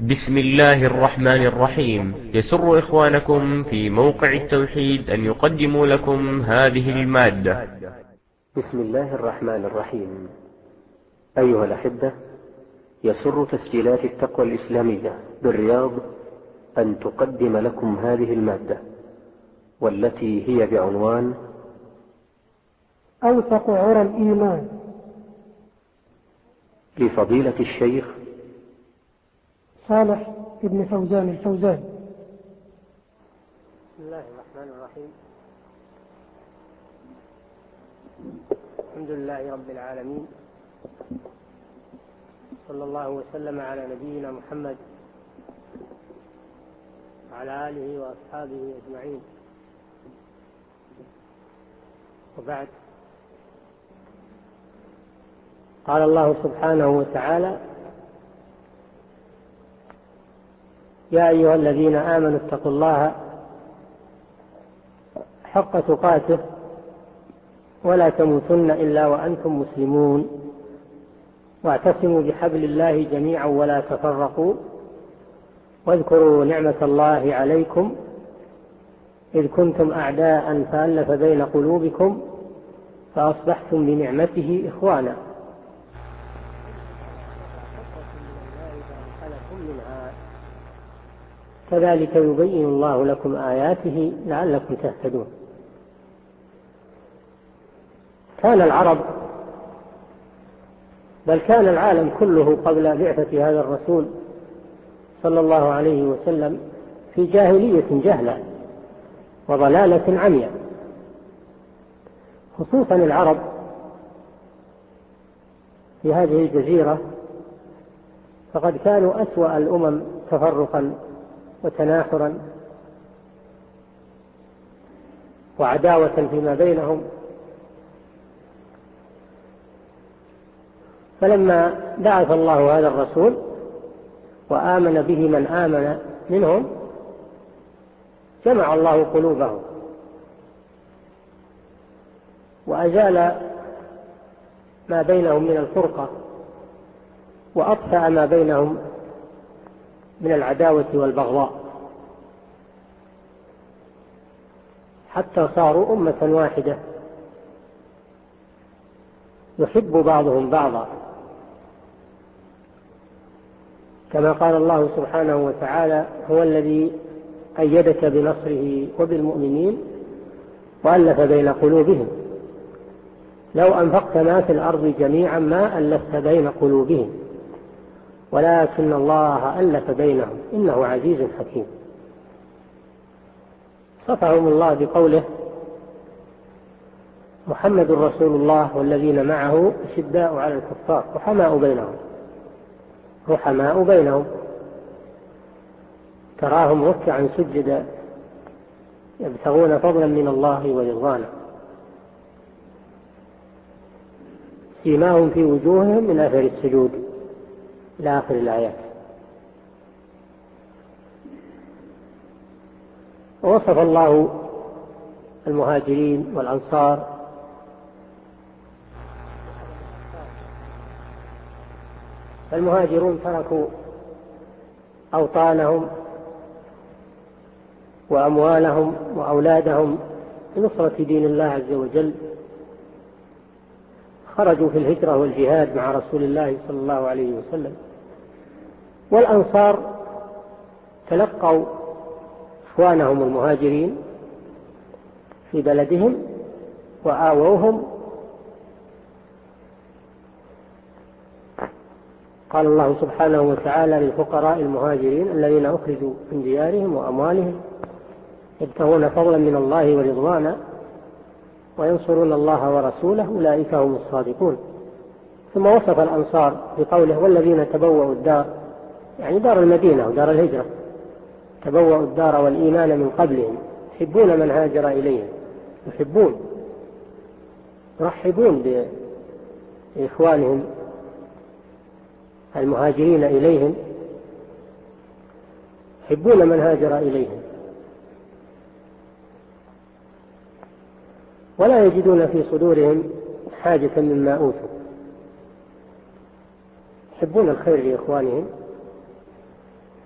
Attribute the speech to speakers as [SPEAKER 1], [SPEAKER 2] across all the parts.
[SPEAKER 1] بسم الله الرحمن الرحيم. يسر إخوانكم في موقع التوحيد أن يقدموا لكم هذه المادة.
[SPEAKER 2] بسم الله الرحمن الرحيم. أيها الأحبة، يسر تسجيلات التقوى الإسلامية بالرياض أن تقدم لكم هذه المادة، والتي هي بعنوان
[SPEAKER 3] أوثق عرى الإيمان،
[SPEAKER 2] لفضيلة الشيخ
[SPEAKER 3] صالح ابن فوزان الفوزان.
[SPEAKER 4] بسم الله الرحمن الرحيم. الحمد لله رب العالمين، صلى الله وسلم على نبينا محمد وعلى آله وأصحابه أجمعين، وبعد. قال الله سبحانه وتعالى: يا أيها الذين آمنوا اتقوا الله حق تقاته ولا تموتن إلا وأنتم مسلمون، واعتصموا بحبل الله جميعا ولا تفرقوا، واذكروا نعمة الله عليكم إذ كنتم أعداء فألف بين قلوبكم فأصبحتم بنعمته إخوانا. كذلك يبين الله لكم آياته لعلكم تهتدون. كان العرب، بل كان العالم كله قبل بعثة هذا الرسول صلى الله عليه وسلم في جاهلية جهلة وضلالة عمياء، خصوصا العرب في هذه الجزيرة، فقد كانوا أسوأ الأمم تفرقا وتناحرا وعداوة فيما بينهم. فلما بعث الله هذا الرسول وآمن به من آمن منهم جمع الله قلوبهم وأزال ما بينهم من الفرقة وأطفأ ما بينهم من العداوة والبغضاء، حتى صاروا أمة واحدة يحب بعضهم بعضا، كما قال الله سبحانه وتعالى: هو الذي أيدك بنصره وبالمؤمنين وألف بين قلوبهم لو أنفقت ما في الأرض جميعا ما ألفت بين قلوبهم ولكن الله ألف بينهم إنه عزيز حكيم. صفهم الله بقوله: محمد رسول الله والذين معه أشداء على الكفار رحماء بينهم تراهم ركعا سجدا يبتغون فضلا من الله ورضوانا سيماهم في وجوههم من أثر السجود إلى آخر الآيات. ووصف الله المهاجرين والأنصار فالمهاجرون تركوا أوطانهم وأموالهم وأولادهم لنصرة دين الله عز وجل، خرجوا في الهجرة والجهاد مع رسول الله صلى الله عليه وسلم. والأنصار تلقوا إخوانهم المهاجرين في بلدهم وآووهم. قال الله سبحانه وتعالى: للفقراء المهاجرين الذين أخرجوا من ديارهم وأموالهم يبتغون فضلا من الله ورضوانا وينصرون الله ورسوله أولئك هم الصادقون. ثم وصف الأنصار بقوله: والذين تبوأوا الدار، يعني دار المدينة ودار الهجرة، تبوأوا الدار والإيمان من قبلهم يحبون من هاجر إليهم، يرحبون بإخوانهم المهاجرين إليهم، يحبون من هاجر إليهم، ولا يجدون في صدورهم حاجة مما أوتوا، يحبون الخير لإخوانهم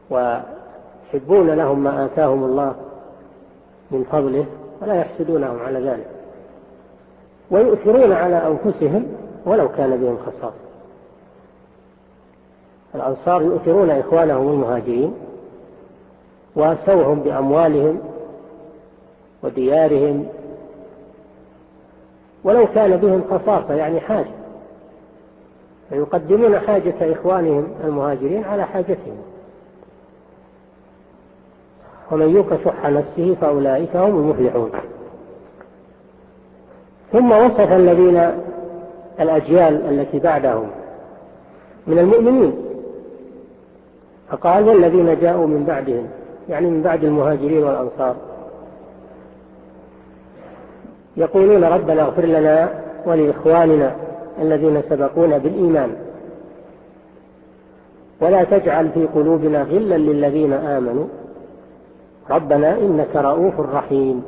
[SPEAKER 4] ويحبون لهم ما آتاهم الله من فضله ولا يحسدونهم على ذلك، ويؤثرون على أنفسهم ولو كان بهم خصاصة. الأنصار يؤثرون إخوانهم المهاجرين واسوهم بأموالهم وديارهم ولو كان بهم خصاصة، يعني حاجة، فيقدمون حاجة إخوانهم المهاجرين على حاجتهم. ومن يوق شح نفسه فأولئك هم المفلحون. ثم وصف الذين الأجيال التي بعدهم من المؤمنين فقال والذين جاءوا من بعدهم، يعني من بعد المهاجرين والأنصار، يقولون ربنا اغفر لنا ولإخواننا الذين سبقونا بالإيمان ولا تجعل في قلوبنا غلا للذين آمنوا ربنا إنك رؤوف رحيم.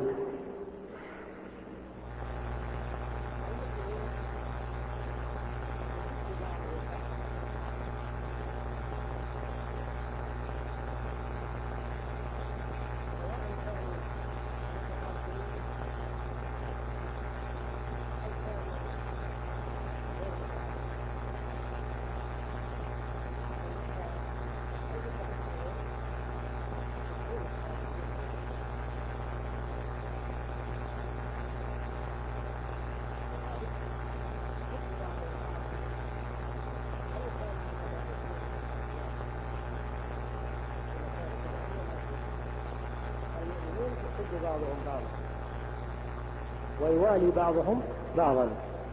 [SPEAKER 4] بعضهم بعضا ويوالي بعضهم بعضا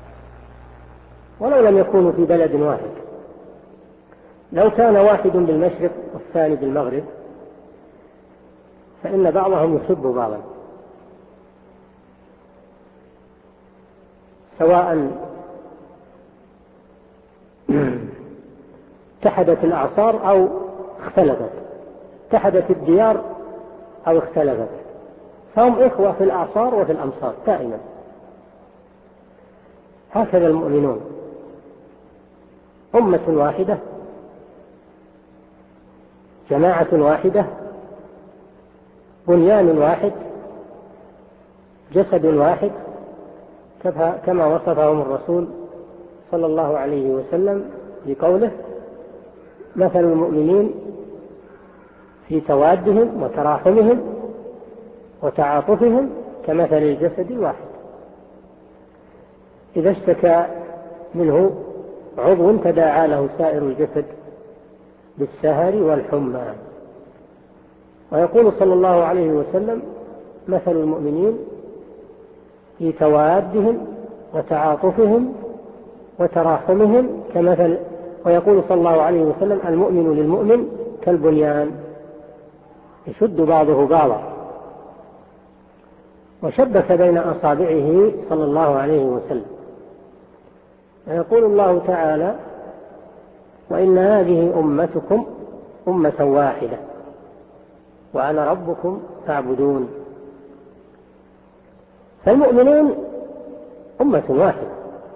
[SPEAKER 4] ولو لم يكونوا في بلد واحد. لو كان واحد بالمشرق والثاني بالمغرب فإن بعضهم يحب بعضا، سواء اتحدت الأعصار أو اختلفت، اتحدت الديار أو اختلفت، فهم إخوة في الأعصار وفي الأمصار دائما. هكذا المؤمنون أمة واحدة، جماعة واحدة، بنيان واحد، جسد واحد، كما وصفهم الرسول صلى الله عليه وسلم بقوله مثل المؤمنين في توادهم وتراحمهم وتعاطفهم كمثل الجسد الواحد إذا اشتكى منه عضو تداعى له سائر الجسد بالسهر والحمى. ويقول صلى الله عليه وسلم مثل المؤمنين في توادهم وتعاطفهم وتراحمهم كمثل، ويقول صلى الله عليه وسلم المؤمن للمؤمن كالبنيان يشد بعضه بعضا، وشبك بين أصابعه صلى الله عليه وسلم. ويقول الله تعالى وإن هذه أمتكم أمة واحدة وأنا ربكم فاعبدون. فالمؤمنون أمة واحدة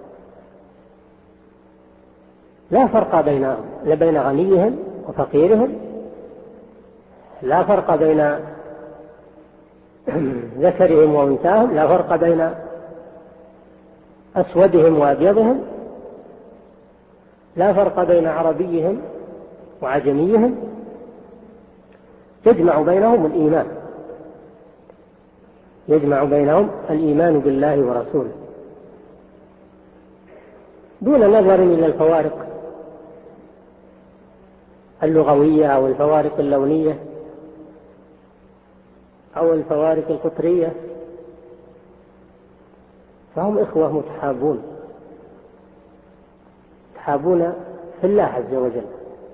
[SPEAKER 4] لا فرق بينهم، لا بين غنيهم وفقيرهم، لا فرق بين ذكرهم وأنثاهم، لا فرق بين أسودهم وأبيضهم، لا فرق بين عربيهم وعجميهم، يجمع بينهم الإيمان، يجمع بينهم الإيمان بالله ورسوله دون نظر إلى الفوارق اللغوية أو الفوارق اللونية أو الفوارق القطرية، فهم إخوة متحابون، يتحابون في الله عز وجل.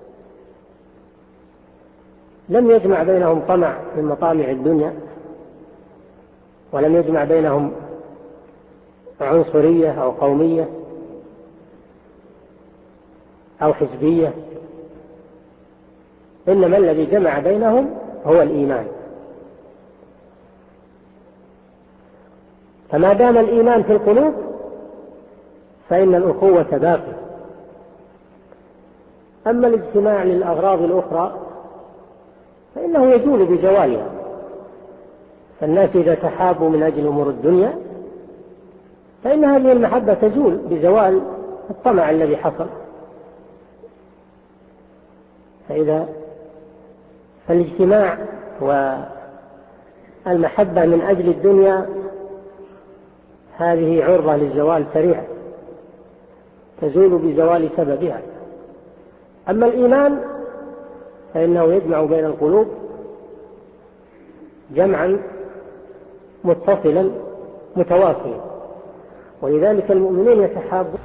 [SPEAKER 4] لم يجمع بينهم طمع من مطامع الدنيا، ولم يجمع بينهم عنصرية أو قومية أو حزبية، إنما الذي جمع بينهم هو الإيمان. فما دام الإيمان في القلوب فإن الأخوة باقية. أما الاجتماع للأغراض الأخرى فإنه يزول بزوالها. فالناس إذا تحابوا من أجل أمور الدنيا فإن هذه المحبة تزول بزوال الطمع الذي حصل. فالاجتماع والمحبة من أجل الدنيا هذه عرضة للزوال سريعا، تزول بزوال سببها. أما الإيمان فإنه يجمع بين القلوب جمعا متصلا متواصلا، ولذلك المؤمنون يتحابون.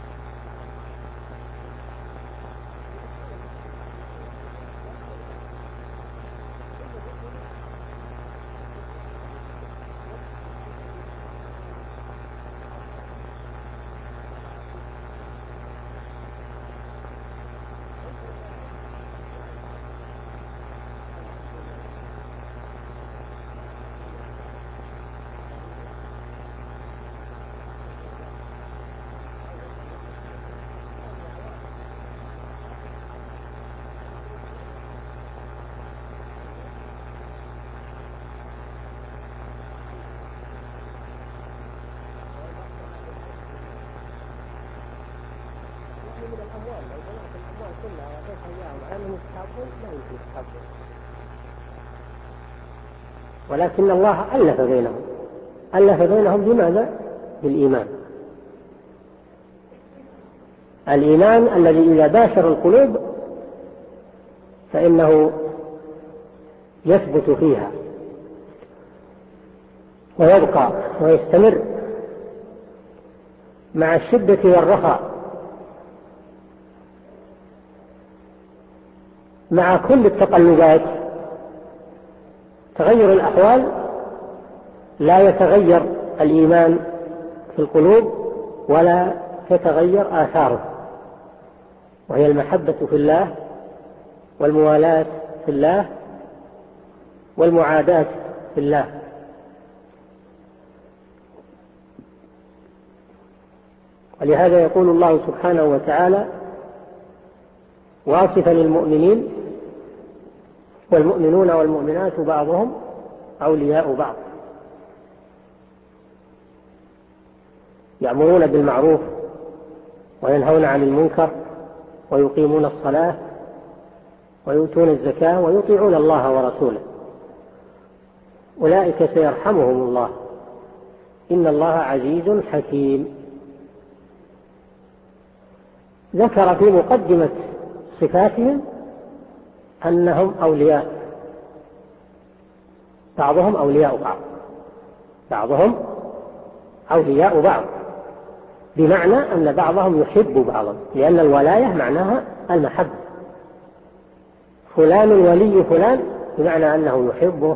[SPEAKER 4] ولكن الله ألف بينهم بماذا؟ بالإيمان. الإيمان الذي إذا باشر القلوب فإنه يثبت فيها ويبقى ويستمر مع الشدة والرخاء، مع كل التقلبات. تغير الأحوال لا يتغير الإيمان في القلوب ولا تتغير آثاره، وهي المحبة في الله والموالاة في الله والمعاداة في الله. ولهذا يقول الله سبحانه وتعالى واصفا للمؤمنين: والمؤمنون والمؤمنات بعضهم أولياء بعض، يأمرون بالمعروف وينهون عن المنكر ويقيمون الصلاة ويؤتون الزكاة ويطيعون الله ورسوله، أولئك سيرحمهم الله، إن الله عزيز حكيم. ذكر في مقدمة صفاتهم أنهم أولياء، بعضهم أولياء بعض، بعضهم أولياء بعض، بمعنى أن بعضهم يحب بعضا، لأن الولاية معناها المحبة. فلان ولي فلان بمعنى أنه يحبه.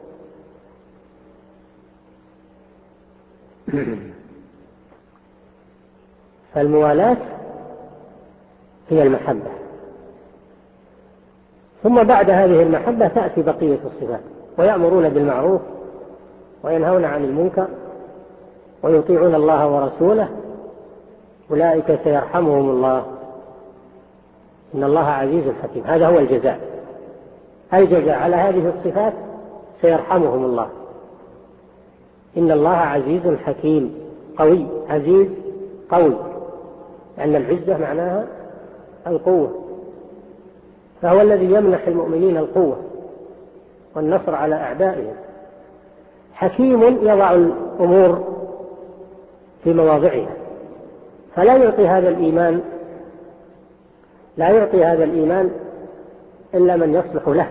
[SPEAKER 4] فالموالاة هي المحبة. ثم بعد هذه المحبة تأتي بقية الصفات: ويأمرون بالمعروف وينهون عن المنكر ويطيعون الله ورسوله، أولئك سيرحمهم الله، إن الله عزيز حكيم. هذا هو الجزاء. الجزاء على هذه الصفات سيرحمهم الله، إن الله عزيز حكيم. قوي، عزيز، قوي، لأن العزة معناها القوة، فهو الذي يمنح المؤمنين القوة والنصر على أعدائهم. حكيم يضع الأمور في مواضعها، فلا يعطي هذا الإيمان، لا يعطي هذا الإيمان إلا من يصلح له،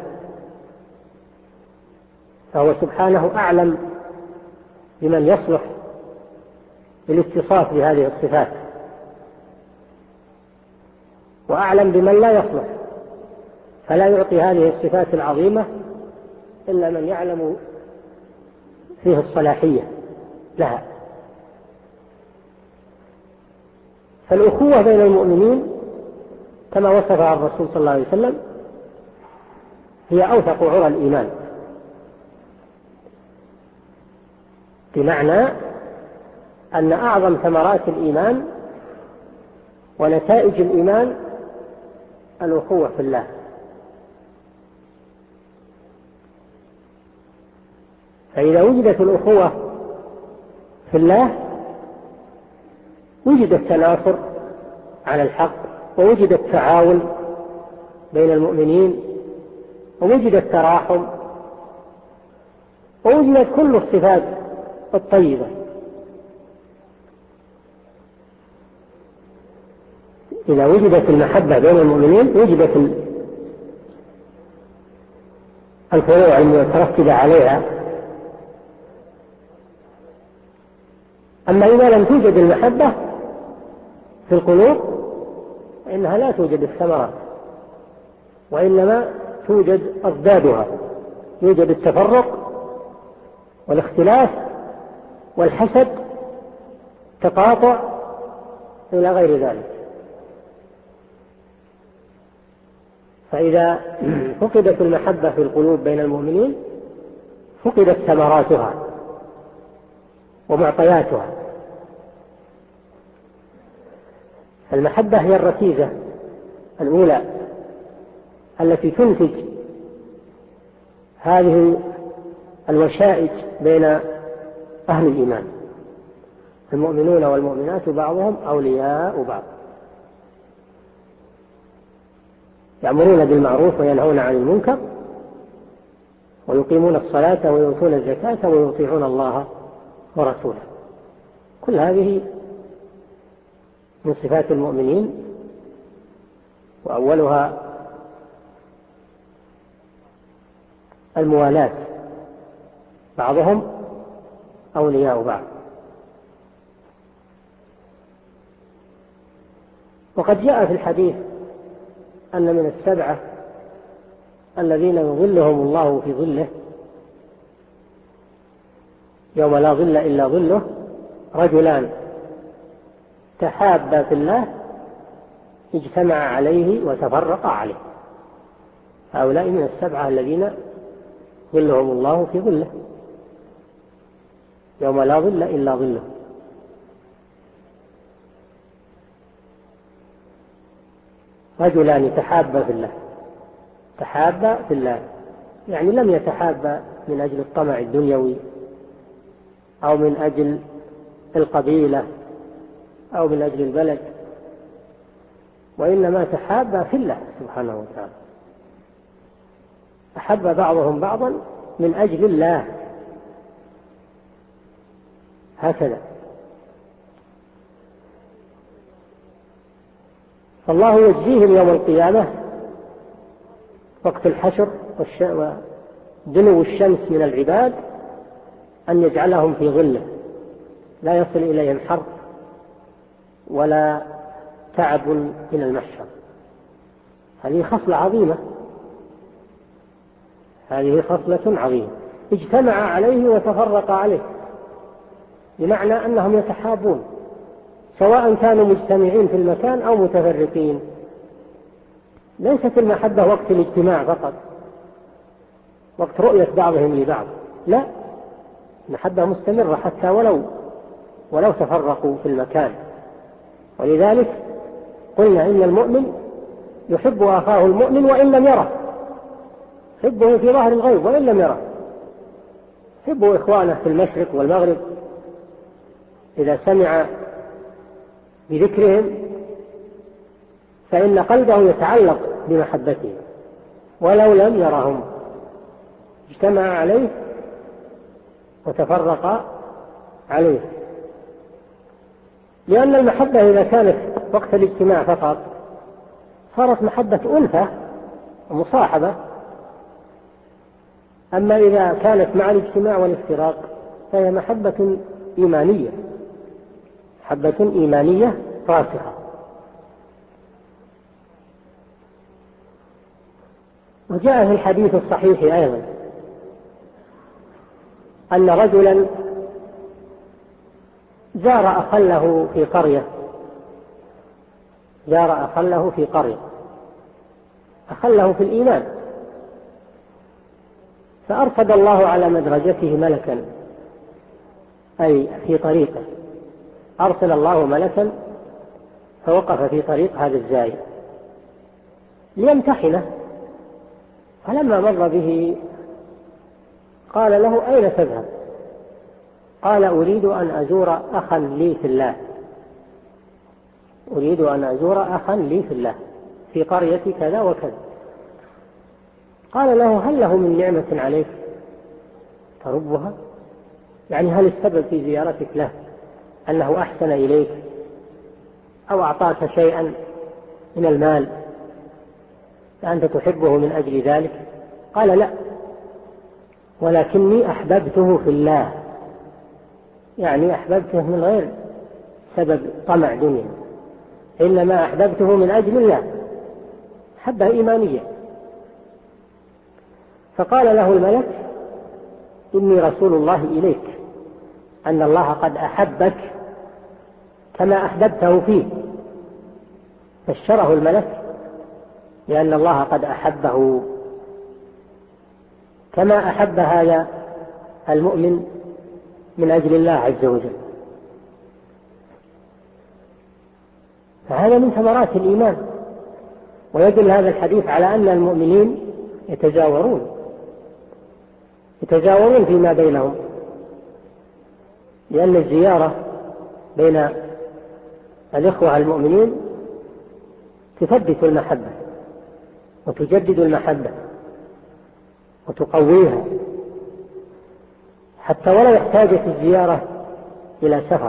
[SPEAKER 4] فهو سبحانه أعلم بمن يصلح بالاتصاف بهذه الصفات، وأعلم بمن لا يصلح، فلا يعطي هذه الصفات العظيمة إلا من يعلم فيه الصلاحية لها. فالأخوة بين المؤمنين كما وصفها الرسول صلى الله عليه وسلم هي أوثق عرى الإيمان، بمعنى أن أعظم ثمرات الإيمان ونتائج الإيمان الأخوة في الله. فإذا وجدت الأخوة في الله وجد التناصر على الحق، ووجد التعاون بين المؤمنين، ووجد التراحم، ووجدت كل الصفات الطيبة. إذا وجدت المحبة بين المؤمنين وجدت الفروع المترتبة عليها. أما إذا لم توجد المحبة في القلوب فإنها لا توجد الثمرات، وإنما توجد أضدادها، يوجد التفرق والاختلاف والحسد، تقاطع إلى غير ذلك. فإذا فقدت المحبة في القلوب بين المؤمنين فقدت ثمراتها ومعطياتها. المحبة هي الركيزة الأولى التي تنتج هذه الوشائج بين أهل الإيمان. المؤمنون والمؤمنات بعضهم أولياء بعض، يأمرون بالمعروف وينهون عن المنكر، ويقيمون الصلاة ويؤتون الزكاة ويطيعون الله ورسوله. كل هذه من صفات المؤمنين، وأولها الموالاة، بعضهم أولياء بعض. وقد جاء في الحديث أن من السبعة الذين يظلهم الله في ظله يوم لا ظل إلا ظله رجلان تحابا في الله اجتمع عليه وتفرقا عليه. هؤلاء من السبعة الذين ظلهم الله في ظله يوم لا ظل إلا ظله. رجلان تحابا في الله، تحابا في الله يعني لم يتحابا من أجل الطمع الدنيوي أو من أجل القبيلة أو من أجل البلد، وإنما تحابا في الله سبحانه وتعالى. أحب بعضهم بعضا من أجل الله، هكذا. فالله يجزيهم يوم القيامة وقت الحشر ودنو الشمس من العباد أن يجعلهم في ظله لا يصل إليهم حر ولا تعب من المحشر. هذه خصلة عظيمة، هذه خصلة عظيمة. اجتمع عليه وتفرق عليه، بمعنى أنهم يتحابون سواء كانوا مجتمعين في المكان أو متفرقين. ليست المحبة وقت الاجتماع فقط، وقت رؤية بعضهم لبعض، لا، المحبة مستمرة حتى ولو تفرقوا في المكان. ولذلك قلنا إن المؤمن يحب أخاه المؤمن وإن لم يره، يحبه في ظهر الغيب وإن لم يره، يحب إخوانه في المشرق والمغرب إذا سمع بذكرهم فإن قلبه يتعلق بمحبتهم ولو لم يرهم. اجتمع عليه وتفرق عليه، لأن المحبة إذا كانت وقت الاجتماع فقط صارت محبة ألفة ومصاحبة. أما إذا كانت مع الاجتماع والافتراق فهي محبة إيمانية، محبة إيمانية راسخة. وجاء في الحديث الصحيح أيضا أن رجلا زار أخا له في قرية، زار أخا له في قرية، أخا له في الإيمان، فأرصد الله على مدرجته ملكا، أي في طريقه أرسل الله ملكا فوقف في طريق هذا الزائر ليمتحنه. فلما مر به قال له: أين تذهب؟ قال: أريد أن أزور أخا لي في الله، أريد أن أزور أخا لي في الله في قرية كذا وكذا. قال له: هل له من نعمة عليك تربها؟ يعني هل السبب في زيارتك له أنه أحسن إليك أو أعطاك شيئا من المال فأنت تحبه من أجل ذلك؟ قال: لا، ولكني أحببته في الله، يعني أحببته من غير سبب طمع دنيا، إنما أحببته من أجل الله، حبة إيمانية. فقال له الملك: إني رسول الله إليك، أن الله قد أحبك كما أحببته فيه. بشره الملك لأن الله قد أحبه كما أحب هذا المؤمن من أجل الله عز وجل. فهذا من ثمرات الإيمان. ويدل هذا الحديث على أن المؤمنين يتجاورون فيما بينهم، لأن الزيارة بين الإخوة المؤمنين تثبت المحبة وتجدد المحبة وتقويها، حتى ولا يحتاج في الزيارة إلى سفر،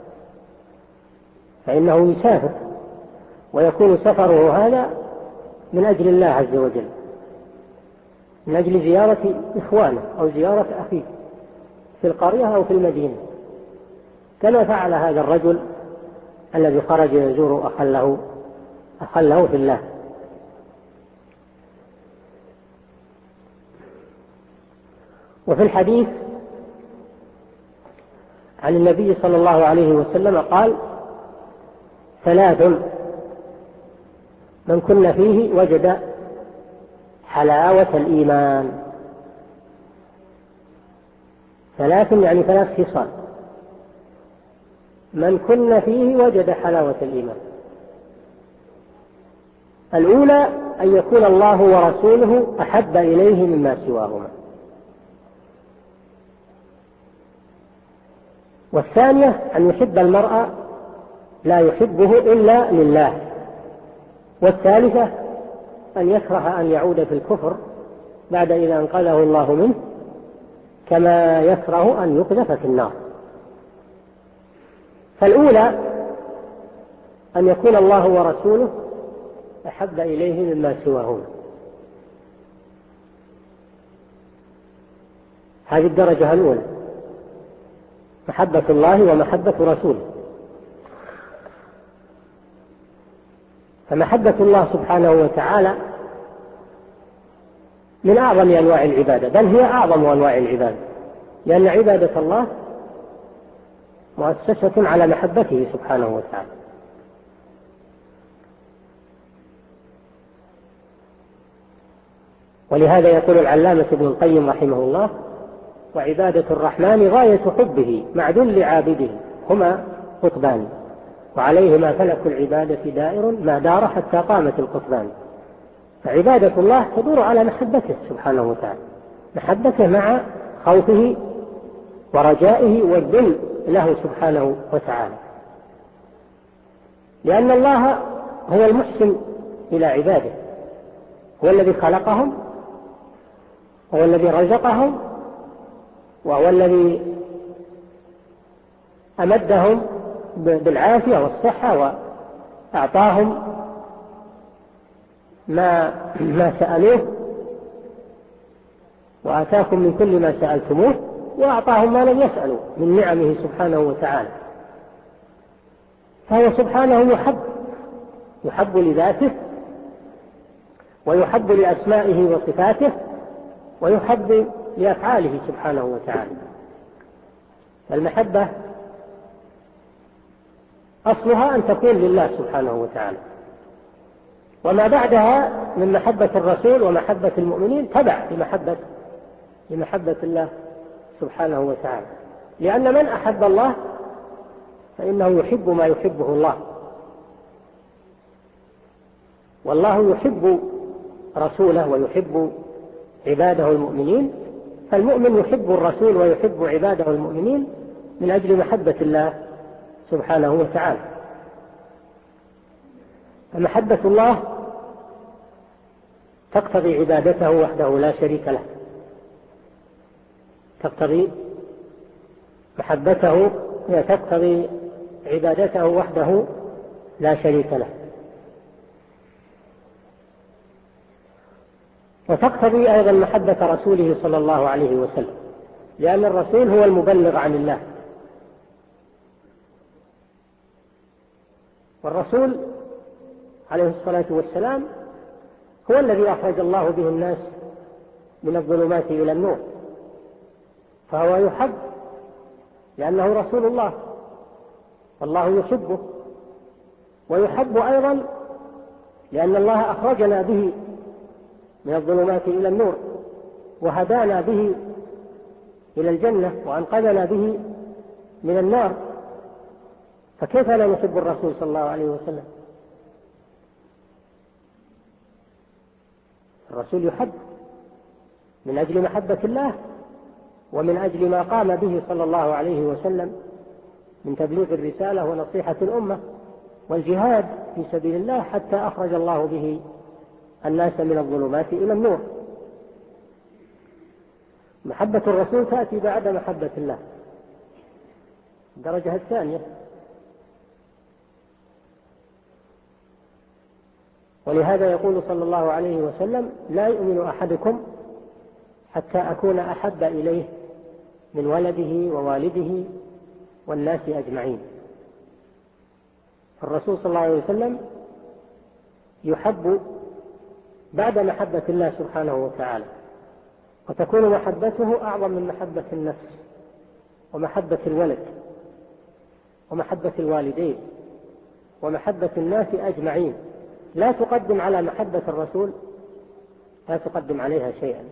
[SPEAKER 4] فإنه يسافر ويكون سفره هذا من أجل الله عز وجل، من أجل زيارة إخوانه أو زيارة أخيه في القرية أو في المدينة، كما فعل هذا الرجل الذي خرج يزور أخا له في الله. وفي الحديث عن النبي صلى الله عليه وسلم قال: 3 من كن فيه وجد حلاوة الإيمان. 3 يعني 3 خصال، من كن فيه وجد حلاوة الإيمان. الأولى أن يكون الله ورسوله أحب إليه مما سواهما، والثانية أن يحب المرء لا يحبه إلا لله، والثالثة أن يكره أن يعود في الكفر بعد إذا أنقذه الله منه، كما يكره أن يقذف في النار. فالأولى أن يكون الله ورسوله أحب إليه مما سواهما، هذه الدرجة الأولى، محبة الله ومحبة رسوله. فمحبة الله سبحانه وتعالى من أعظم أنواع العبادة، بل هي أعظم أنواع العبادة، لأن عبادة الله مؤسسة على محبته سبحانه وتعالى. ولهذا يقول العلامة ابن القيم رحمه الله: وعبادة الرحمن غاية حبه مع ذل عابده، هما قطبان، وعليهما فلك العبادة دائر ما دار حتى قامت القطبان. فعبادة الله تدور على محبته سبحانه وتعالى، محبته مع خوفه ورجائه والذل له سبحانه وتعالى، لأن الله هو المحسن إلى عباده، هو الذي خلقهم، هو الذي رزقهم، وهو الذي أمدهم بالعافية والصحة وأعطاهم ما سألوه، وآتاكم من كل ما سألتموه، وأعطاهم ما لم يسألوا من نعمه سبحانه وتعالى. فهو سبحانه يحب لذاته، ويحب لأسمائه وصفاته، ويحب لأفعاله سبحانه وتعالى. المحبة أصلها أن تكون لله سبحانه وتعالى، وما بعدها من محبة الرسول ومحبة المؤمنين تبع لمحبة الله سبحانه وتعالى، لأن من أحب الله فإنه يحب ما يحبه الله، والله يحب رسوله ويحب عباده المؤمنين فالمؤمن يحب الرسول ويحب عباده المؤمنين من أجل محبة الله سبحانه وتعالى. فمحبة الله تقتضي عبادته وحده لا شريك له، تقتضي محبته تقتضي عبادته وحده لا شريك له، وتقتضي أيضا محبة رسوله صلى الله عليه وسلم، لأن الرسول هو المبلغ عن الله، والرسول عليه الصلاة والسلام هو الذي أخرج الله به الناس من الظلمات إلى النور، فهو يحب لأنه رسول الله، والله يحبه، ويحب أيضا لأن الله أخرجنا به من الظلمات إلى النور، وهدانا به إلى الجنة، وأنقذنا به من النار، فكيف لا نحب الرسول صلى الله عليه وسلم؟ الرسول يحب من أجل محبة الله، ومن أجل ما قام به صلى الله عليه وسلم من تبليغ الرسالة ونصيحة الأمة والجهاد في سبيل الله، حتى أخرج الله به الناس من الظلمات إلى النور. محبة الرسول تأتي بعد محبة الله، الدرجة الثانية. ولهذا يقول صلى الله عليه وسلم: لا يؤمن أحدكم حتى أكون أحب إليه من ولده ووالده والناس أجمعين. الرسول صلى الله عليه وسلم يحب بعد محبة الله سبحانه وتعالى، وتكون محبته أعظم من محبة النفس ومحبة الولد ومحبة الوالدين ومحبة الناس أجمعين. لا تقدم على محبة الرسول، لا تقدم عليها شيئا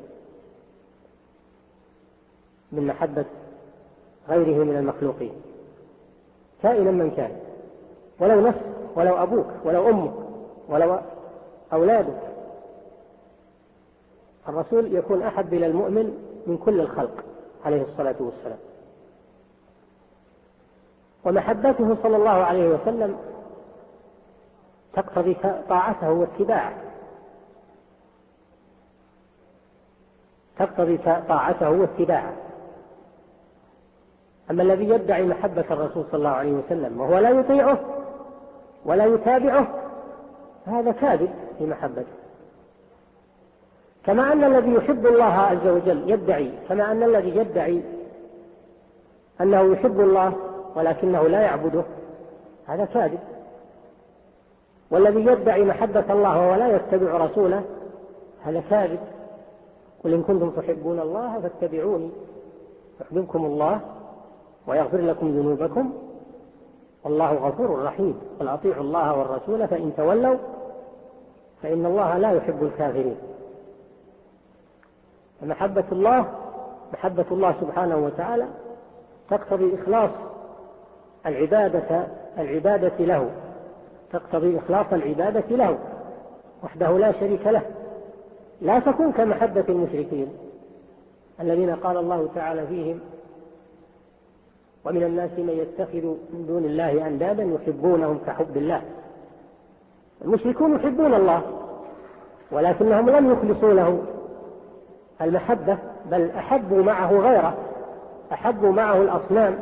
[SPEAKER 4] من محبة غيره من المخلوقين، كائنا من كان، ولو نفسك ولو أبوك ولو أمك ولو أولادك. الرسول يكون أحب إلى المؤمن من كل الخلق عليه الصلاة والسلام. ومحبته صلى الله عليه وسلم تقتضي طاعته واتباعه، تقتضي طاعته واتباعه. أما الذي يدعي محبة الرسول صلى الله عليه وسلم وهو لا يطيعه ولا يتابعه، هذا كاذب في محبته. كما أن الذي يحب الله عز وجل يدعي، كما أن الذي يدعي أنه يحب الله ولكنه لا يعبده، هذا كاذب. والذي يدعي محبة الله ولا يتبع رسوله، هذا كاذب. قل إن كنتم تحبون الله فاتبعوني يحببكم الله ويغفر لكم ذنوبكم والله غفور رحيم. قل أطيعوا الله والرسول فإن تولوا فإن الله لا يحب الكافرين. فمحبة الله سبحانه وتعالى تقتضي إخلاص العبادة له، تقتضي إخلاص العبادة له وحده لا شريك له. لا تكون كمحبة المشركين الذين قال الله تعالى فيهم: ومن الناس من يتخذ من دون الله أندادا يحبونهم كحب الله. المشركون يحبون الله ولكنهم لم يخلصوا له المحبة، بل أحبوا معه غيره، أحبوا معه الأصنام،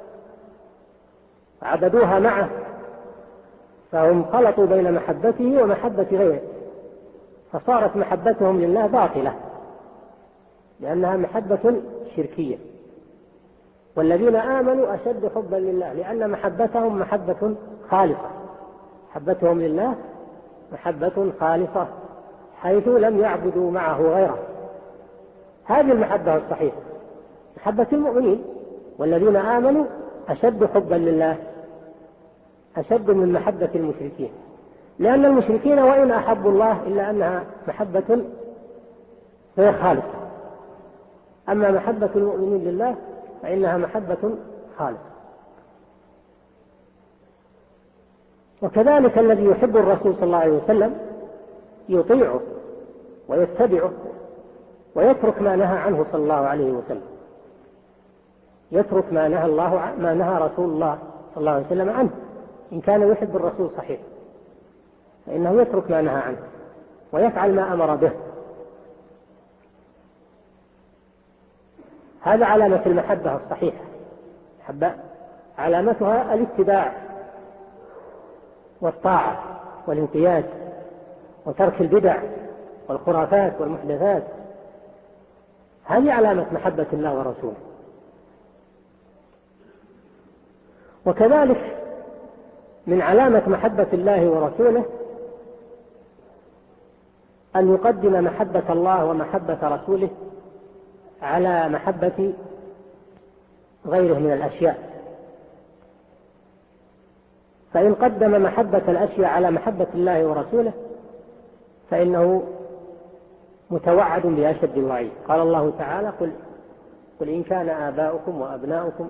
[SPEAKER 4] عبدوها معه، فهم خلطوا بين محبته ومحبة غيره، فصارت محبتهم لله باطلة لأنها محبة شركية. والذين آمنوا أشد حبا لله لأن محبتهم محبة خالصة، محبتهم لله محبة خالصة حيث لم يعبدوا معه غيره. هذه المحبة الصحيحة، محبة المؤمنين. والذين آمنوا أشد حبا لله، أشد من محبة المشركين، لأن المشركين وإن أحبوا الله إلا أنها محبة غير خالصة. أما محبة المؤمنين لله فإنها محبة خالصة. وكذلك الذي يحب الرسول صلى الله عليه وسلم يطيعه ويتبعه ويترك ما نهى عنه صلى الله عليه وسلم، يترك ما نهى رسول الله صلى الله عليه وسلم عنه. إن كان يحب الرسول صحيح فإنه يترك ما نهى عنه ويفعل ما أمر به. هذا علامة المحبة الصحيحة. علامتها الاتباع والطاعة والانقياد وترك البدع والخرافات والمحدثات. هذه علامة محبة الله ورسوله. وكذلك من علامة محبة الله ورسوله أن يقدم محبة الله ومحبة رسوله على محبة غيره من الأشياء. فإن قدم محبة الأشياء على محبة الله ورسوله فإنه متوعد بأشد الوعيد. قال الله تعالى: قل إن كان آباؤكم وأبناؤكم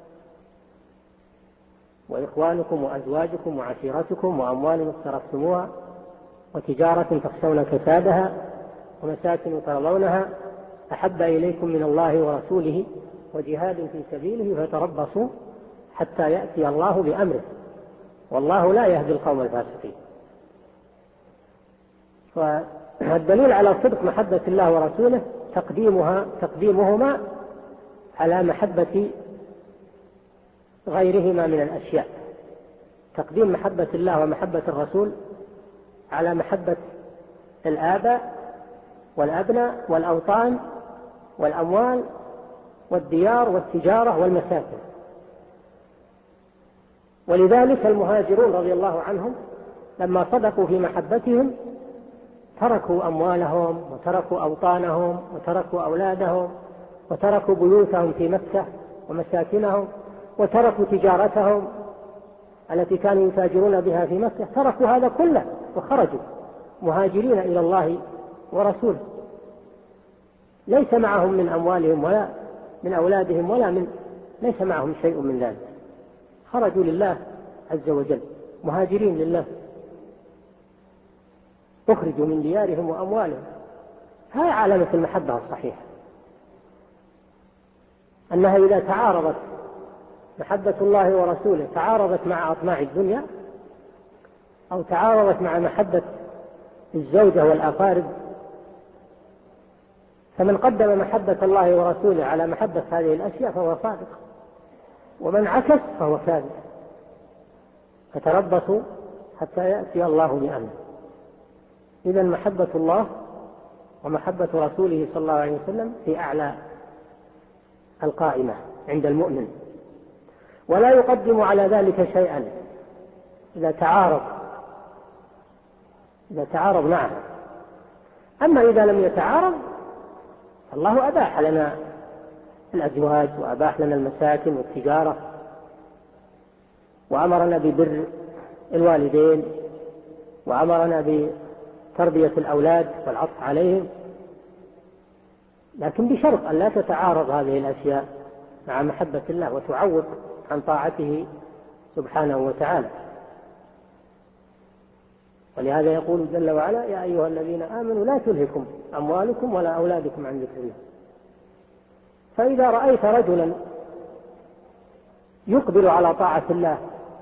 [SPEAKER 4] وإخوانكم وأزواجكم وعشيرتكم وأموال اقترفتموها وتجارة تخشون كسادها ومساكن ترضونها أحب إليكم من الله ورسوله وجهاد في سبيله فتربصوا حتى يأتي الله بأمره والله لا يهدي القوم الفاسقين. فالدليل على صدق محبة الله ورسوله تقديمهما على محبة غيرهما من الأشياء. تقديم محبة الله ومحبة الرسول على محبة الآباء والأبناء والأوطان والأموال والديار والتجارة والمساكن. ولذلك المهاجرون رضي الله عنهم لما صدقوا في محبتهم تركوا أموالهم وتركوا أوطانهم وتركوا أولادهم وتركوا بيوتهم في مكة ومساكنهم وتركوا تجارتهم التي كانوا يتاجرون بها في مكة. تركوا هذا كله وخرجوا مهاجرين إلى الله ورسوله. ليس معهم من أموالهم ولا من أولادهم ليس معهم شيء من ذلك. خرجوا لله عز وجل مهاجرين لله، أخرجوا من ديارهم وأموالهم. هذه علامة المحبة الصحيحة، أنها إذا تعارضت محبة الله ورسوله تعارضت مع أطماع الدنيا أو تعارضت مع محبة الزوجة والأقارب، فمن قدم محبة الله ورسوله على محبة هذه الأشياء فهو صادق، ومن عكس فهو كاذب. فتربصوا حتى يأتي الله بأمره. إذن محبة الله ومحبة رسوله صلى الله عليه وسلم في أعلى القائمة عند المؤمن، ولا يقدم على ذلك شيئا إذا تعارض معه. أما إذا لم يتعارض الله أباح لنا الأزواج وأباح لنا المساكن والتجارة وأمرنا ببر الوالدين وأمرنا بتربية الأولاد والعطف عليهم، لكن بشرط أن لا تتعارض هذه الأشياء مع محبة الله وتعوق عن طاعته سبحانه وتعالى. ولهذا يقول جل وعلا: يا أيها الذين آمنوا لا تلهكم أموالكم ولا أولادكم عن ذكر الله. فإذا رأيت رجلا يقبل على طاعة الله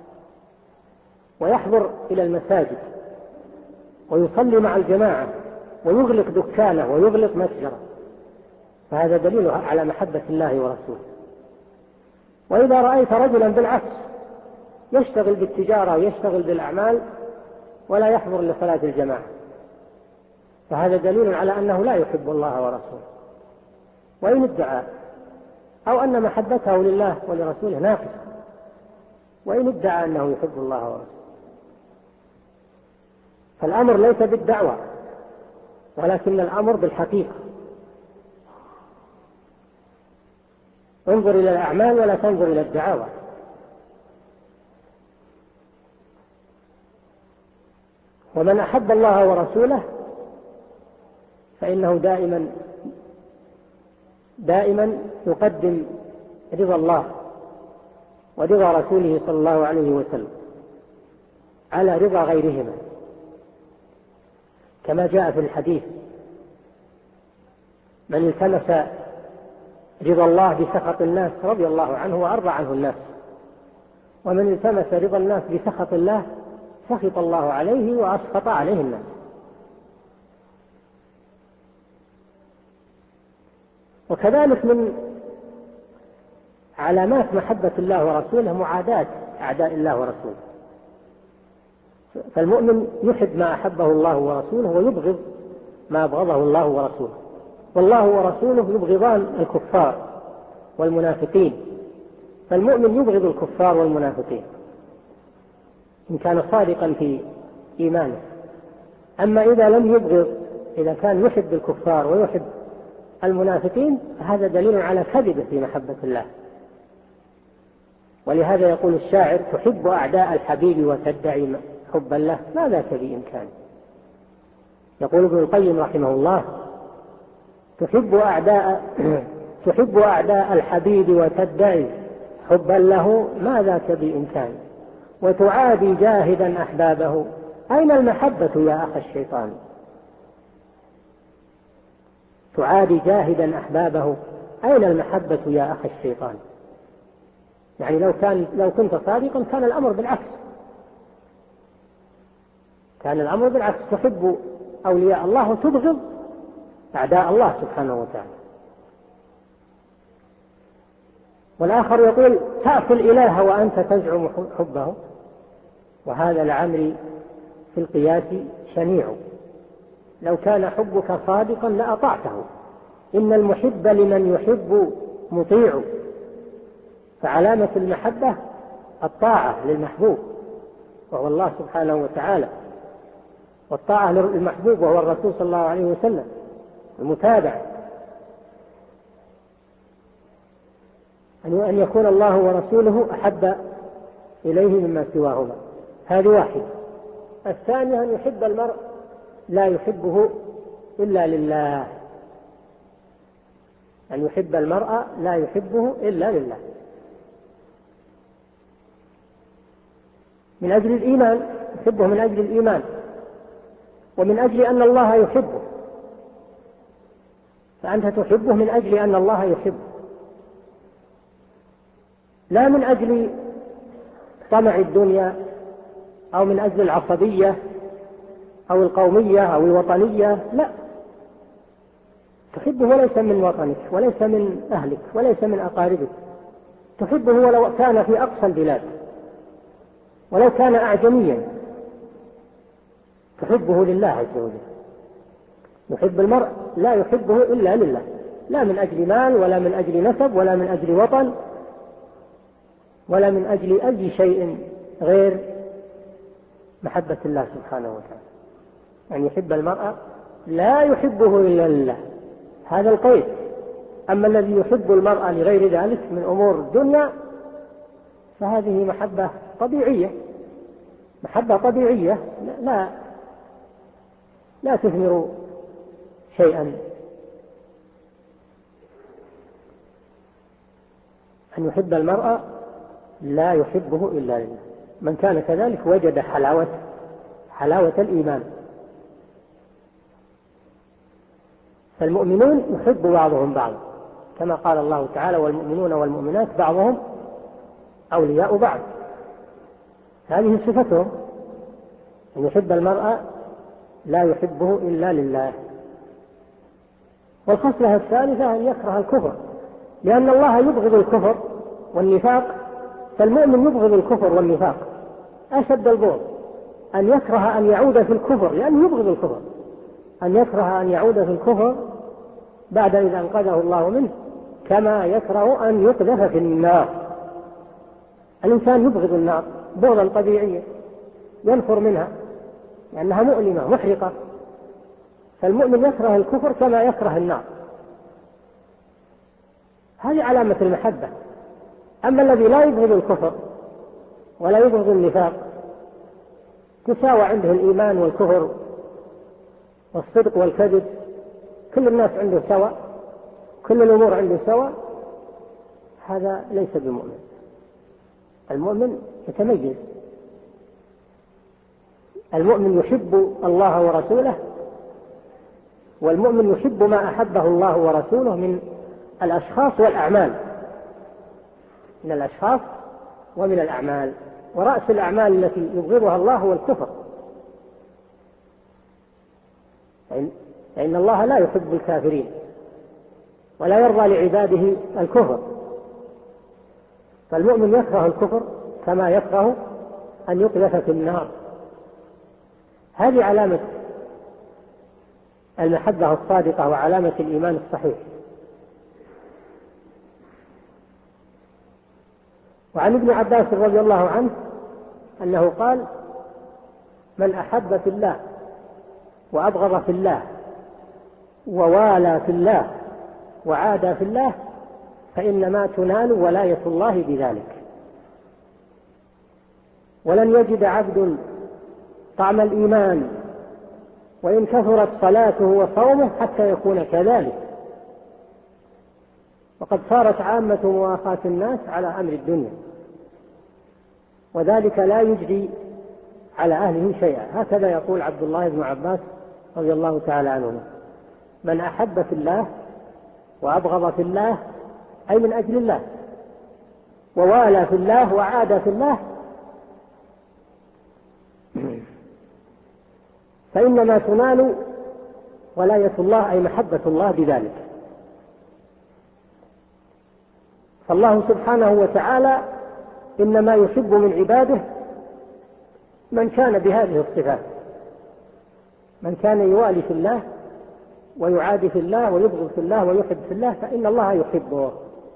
[SPEAKER 4] ويحضر إلى المساجد ويصلي مع الجماعة ويغلق دكانه ويغلق متجره، فهذا دليل على محبة الله ورسوله. وإذا رأيت رجلا بالعكس يشتغل بالتجارة ويشتغل بالأعمال ولا يحضر لصلاة الجماعة، فهذا دليل على أنه لا يحب الله ورسوله. وإن ادعى أو أن محبته لله ولرسوله ناقصة، وإن ادعى أنه يحب الله ورسوله. فالأمر ليس بالدعوة ولكن الأمر بالحقيقة. انظر إلى الأعمال ولا تنظر إلى الدعاوى. ومن أحب الله ورسوله فإنه دائما يقدم رضا الله ورضا رسوله صلى الله عليه وسلم على رضا غيرهما، كما جاء في الحديث من التمس رضا الله بسخط الناس رضي الله عنه وأرضى عنه الناس، ومن التمس رضا الناس بسخط الله سخط الله عليه وأسخط عليه الناس. وكذلك من علامات محبة الله ورسوله معاداة أعداء الله ورسوله، فالمؤمن يحب ما أحبه الله ورسوله ويبغض ما أبغضه الله ورسوله، والله ورسوله يبغضان الكفار والمنافقين، فالمؤمن يبغض الكفار والمنافقين إن كان صادقا في إيمانه. أما إذا لم يبغض، إذا كان يحب الكفار ويحب المنافقين، هذا دليل على كذبه في محبة الله. ولهذا يقول الشاعر: تحب أعداء الحبيب وتدعي حبا له، ما ذاك بإمكان. يقول ابن القيم رحمه الله: تحب أعداء الحبيب وتدعي حبا له، ما ذاك بإمكان، وتعادي جاهدا أحبابه، أين المحبة يا أخ الشيطان؟ تعادي جاهدا أحبابه، أين المحبة يا أخ الشيطان؟ يعني لو كنت صادقا كان الأمر بالعكس، كان الأمر بالعكس، تحب أولياء الله وتبغض أعداء الله سبحانه وتعالى. والآخر يقول: تعصي الإله وأنت تزعم حبه، وهذا لعمري في القياس شنيع، لو كان حبك صادقا لأطعته، إن المحب لمن يحب مطيع، فعلامة المحبة الطاعة للمحبوب وهو الله سبحانه وتعالى، والطاعة للمحبوب وهو الرسول صلى الله عليه وسلم، المتابعة، أن يكون الله ورسوله أحب إليه مما سواهما، هذه واحدة. الثانية أن يحب المرء لا يحبه إلا لله، أن يحب المرء لا يحبه إلا لله، من أجل الإيمان، يحبه من أجل الإيمان، ومن أجل أن الله يحبه، فأنت تحبه من أجل أن الله يحبه، لا من أجل طمع الدنيا أو من أجل العصبية أو القومية أو الوطنية، لا، تحبه وليس من وطنك وليس من أهلك وليس من أقاربك، تحبه ولو كان في أقصى البلاد، ولو كان أعجميا، تحبه لله عز وجل. يحب المرء لا يحبه إلا لله، لا من أجل مال ولا من أجل نسب ولا من أجل وطن ولا من أجل أي شيء غير محبة الله سبحانه وتعالى. أن يحب المرء لا يحبه إلا لله، هذا القيد. أما الذي يحب المرء لغير ذلك من أمور الدنيا فهذه محبة طبيعية، محبة طبيعية لا تثمر شيئا. أن يحب المرء لا يحبه إلا لله، من كان كذلك وجد حلاوة الإيمان. فالمؤمنون يحب بعضهم بعضا، كما قال الله تعالى: والمؤمنون والمؤمنات بعضهم أولياء بعض، هذه صفتهم، أن يحب المرء لا يحبه إلا لله. والخصلة الثالثة أن يكره الكفر، لأن الله يبغض الكفر والنفاق، فالمؤمن يبغض الكفر والنفاق أشد البغض، أن يكره أن يعود في الكفر لأنه يبغض الكفر، أن يكره أن يعود في الكفر بعد إذا أنقذه الله منه، كما يكره أن يقذف في النار. الإنسان يبغض النار بغضا طبيعيا، ينفر منها لأنها مؤلمة محرقة، فالمؤمن يكره الكفر كما يكره النار، هذه علامة المحبة. أما الذي لا يبغض الكفر ولا يبغض النفاق، تساوى عنده الإيمان والكفر والصدق والكذب، كل الناس عنده سواء، كل الأمور عنده سواء، هذا ليس بمؤمن. المؤمن يتميز، المؤمن يحب الله ورسوله والمؤمن يحب ما أحبه الله ورسوله من الأشخاص والأعمال، من الأشخاص ومن الأعمال. ورأس الأعمال التي يبغضها الله هو الكفر، فإن الله لا يحب الكافرين ولا يرضى لعباده الكفر، فالمؤمن يكره الكفر كما يكره أن يقذف في النار. هذه علامة المحبة الصادقة وعلامة الإيمان الصحيح. وعن ابن عباس رضي الله عنه أنه قال: من أحب في الله وأبغض في الله ووالى في الله وعادى في الله فإنما تنال ولاية الله بذلك. ولن يجد عبد طعم الإيمان وإن كثرت صلاته وصومه حتى يكون كذلك. وقد صارت عامة مواخاة الناس على أمر الدنيا، وذلك لا يجري على أهله شيئا. هكذا يقول عبد الله بن عباس رضي الله تعالى عنه: من أحب في الله وأبغض في الله، أي من أجل الله، ووالى في الله وعادى في الله، فإنما تنال ولاية الله، أي محبة الله بذلك. فالله سبحانه وتعالى إنما يحب من عباده من كان بهذه الصفات، من كان يوالي في الله ويعادي في الله ويبغض في الله ويحب في الله، فإن الله يحبه.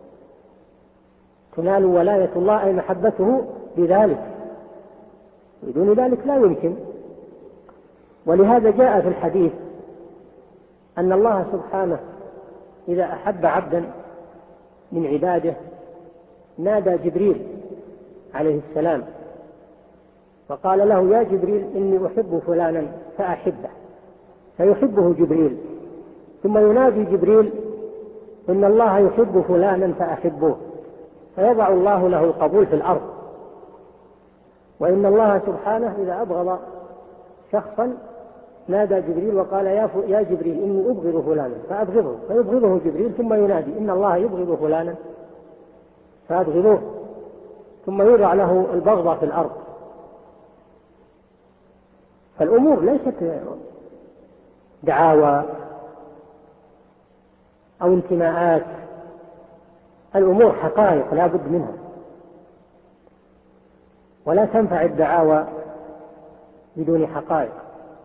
[SPEAKER 4] تنال ولاية الله أي محبته بذلك، بدون ذلك لا يمكن. ولهذا جاء في الحديث أن الله سبحانه إذا أحب عبدا من عباده نادى جبريل عليه السلام فقال له: يا جبريل إني أحب فلانا فأحبه، فيحبه جبريل، ثم ينادي جبريل: إن الله يحب فلانا فأحبوه، فيضع الله له القبول في الأرض. وإن الله سبحانه إذا أبغض شخصا نادى جبريل وقال: يا جبريل إني أبغض فلانا فأبغضه، فيبغضه جبريل، ثم ينادي: إن الله يبغض فلانا فأبغضوه، ثم يوضع له البغضة في الأرض. فالأمور ليست دعاوى أو انتماءات، الأمور حقائق لا بد منها، ولا تنفع الدعاوى بدون حقائق.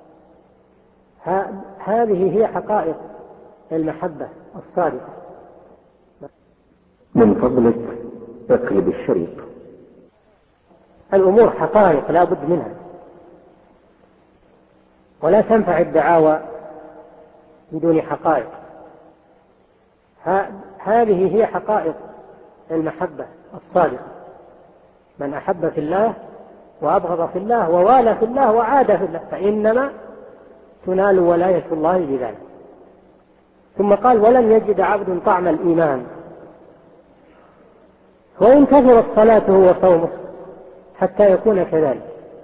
[SPEAKER 4] هذه هي حقائق المحبة الصادقة.
[SPEAKER 2] من فضلك اقلب الشريط.
[SPEAKER 4] الأمور حقائق لا بد منها، ولا تنفع الدعاوى بدون حقائق. هذه هي حقائق المحبة الصادقة. من أحب في الله وأبغض في الله ووالى في الله وعادى في الله فإنما تنال ولاية الله بذلك. ثم قال: ولن يجد عبد طعم الإيمان وإن كثرت صلاته وصومه حتى يكون كذلك.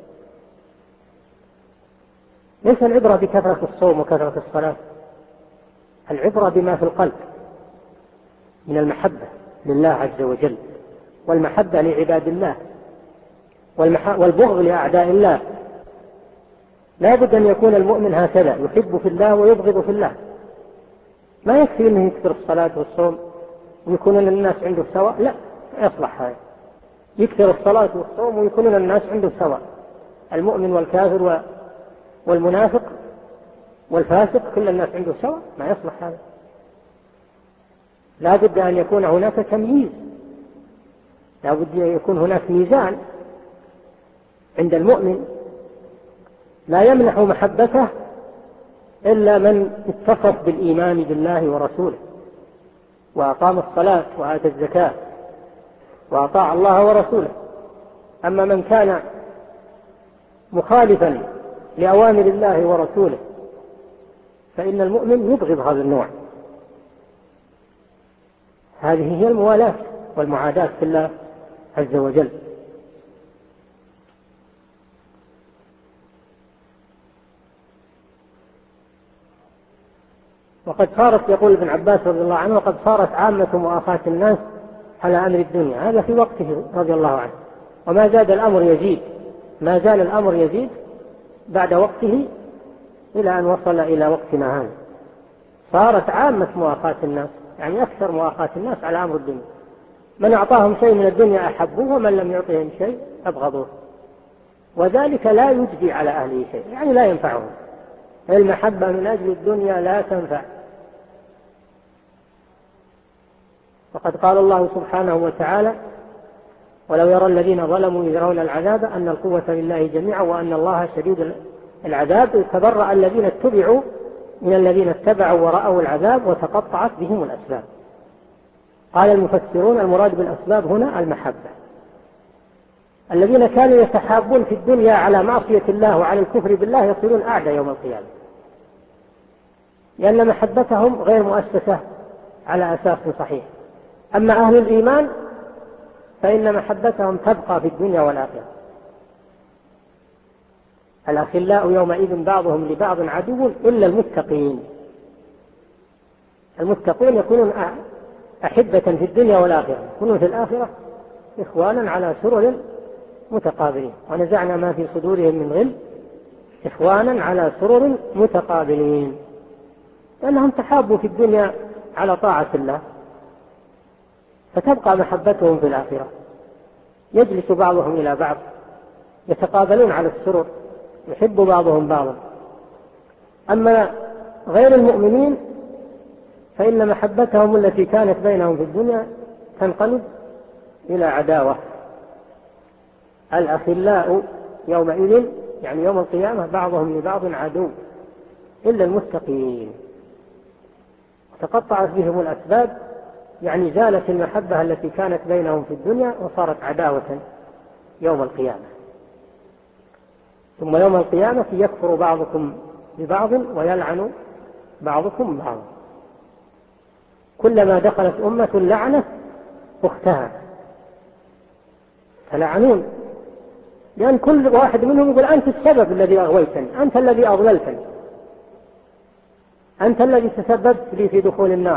[SPEAKER 4] ليس العبرة بكثرة الصوم وكثرة الصلاة، العبرة بما في القلب من المحبة لله عز وجل، والمحبة لعباد الله، والبغض لأعداء الله. لا بد أن يكون المؤمن هكذا، يحب في الله ويبغض في الله. ما يكفي أنه يكثر الصلاة والصوم ويكونون الناس عنده سواء، لا يصلح هذا. يكثر الصلاة والصوم ويكونون الناس عنده سواء، المؤمن والكافر والمنافق والفاسق كل الناس عنده سواء، ما يصلح هذا. لا بد أن يكون هناك تمييز، لا بد أن يكون هناك ميزان عند المؤمن. لا يمنح محبته إلا من اتصف بالإيمان بالله ورسوله وأقام الصلاة وآتى الزكاة وأطاع الله ورسوله. أما من كان مخالفا لأوامر الله ورسوله فإن المؤمن يبغض هذا النوع. هذه هي الموالاة والمعاداة في الله عز وجل. وقد صارت، يقول ابن عباس رضي الله عنه، وقد صارت عامة مؤاخاة الناس على أمر الدنيا، هذا في وقته رضي الله عنه، وما زاد الأمر يزيد، ما زال الأمر يزيد بعد وقته إلى أن وصل إلى وقتنا هذا. صارت عامة مؤاخاة الناس، يعني أكثر مؤاخاة الناس على أمر الدنيا، من أعطاهم شيء من الدنيا أحبوه ومن لم يعطهم شيء أبغضوه، وذلك لا يجدي على أهله شيء، يعني لا ينفعهم. المحبة من أجل الدنيا لا تنفع. وقد قال الله سبحانه وتعالى: ولو يرى الذين ظلموا إذ يرون العذاب أن القوة لله جميعا وأن الله شديد العذاب، تبرأ الذين اتبعوا من الذين اتبعوا ورأوا العذاب وتقطعت بهم الأسباب. قال المفسرون: المراد بالأسباب هنا المحبة. الذين كانوا يتحابون في الدنيا على معصية الله وعلى الكفر بالله يصيرون أعدى يوم القيامة، لأن محبتهم غير مؤسسة على أساس صحيح. أما أهل الإيمان فإن محبتهم تبقى في الدنيا والآخرة. الأخلاء يومئذ بعضهم لبعض عدو إلا المتقين. المتقون يكونون أحبة في الدنيا والآخرة، يكونون في الآخرة إخوانا على سرر متقابلين، ونزعنا ما في صدورهم من غل إخوانا على سرر متقابلين، لأنهم تحابوا في الدنيا على طاعة الله، فتبقى محبتهم في الآخرة. يجلس بعضهم إلى بعض يتقابلون على السرر، يحب بعضهم بعضا. أما غير المؤمنين فإن محبتهم التي كانت بينهم في الدنيا تنقلب إلى عداوة. الأخلاء يومئذ، يعني يوم القيامة، بعضهم لبعض عدو إلا المتقين. تقطعت بهم الأسباب، يعني زالت المحبة التي كانت بينهم في الدنيا وصارت عداوة يوم القيامة. ثم يوم القيامة يكفر بعضكم ببعض ويلعن بعضكم بعضا. كلما دخلت أمة لعنت أختها، فلعنون، لأن كل واحد منهم يقول: أنت السبب الذي أغويتني، أنت الذي أضللتني، أنت الذي تسببت لي في دخول النار.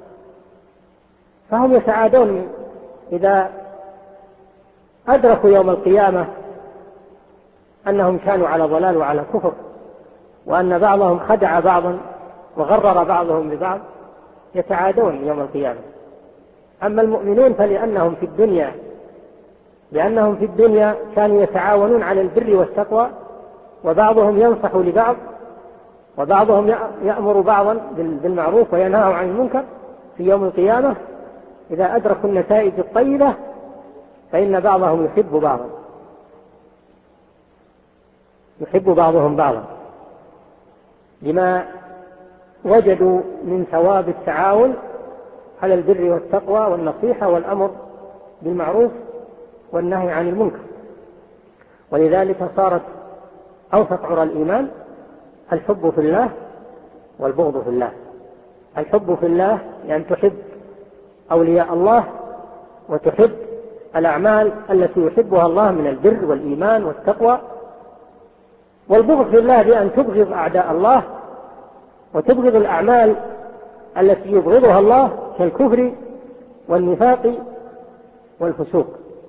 [SPEAKER 4] فهم يتعادون إذا أدركوا يوم القيامة أنهم كانوا على ضلال وعلى كفر، وأن بعضهم خدع بعضا وغرر بعضهم ببعض، يتعادون يوم القيامة. أما المؤمنون فلأنهم في الدنيا كانوا يتعاونون على البر والتقوى، وبعضهم ينصح لبعض، وبعضهم يأمر بعضا بالمعروف وينهى عن المنكر. في يوم القيامة إذا أدركوا النتائج الطيبة فإن بعضهم يحب بعضهم بعضا لما وجدوا من ثواب التعاون على البر والتقوى والنصيحة والأمر بالمعروف والنهي عن المنكر. ولذلك صارت أوثق عرى الإيمان الحب في الله والبغض في الله. الحب في الله يعني تحب أولياء الله وتحب الأعمال التي يحبها الله من البر والإيمان والتقوى، والبغض في الله بأن تبغض أعداء الله وتبغض الأعمال التي يبغضها الله كالكفر والنفاق والفسوق.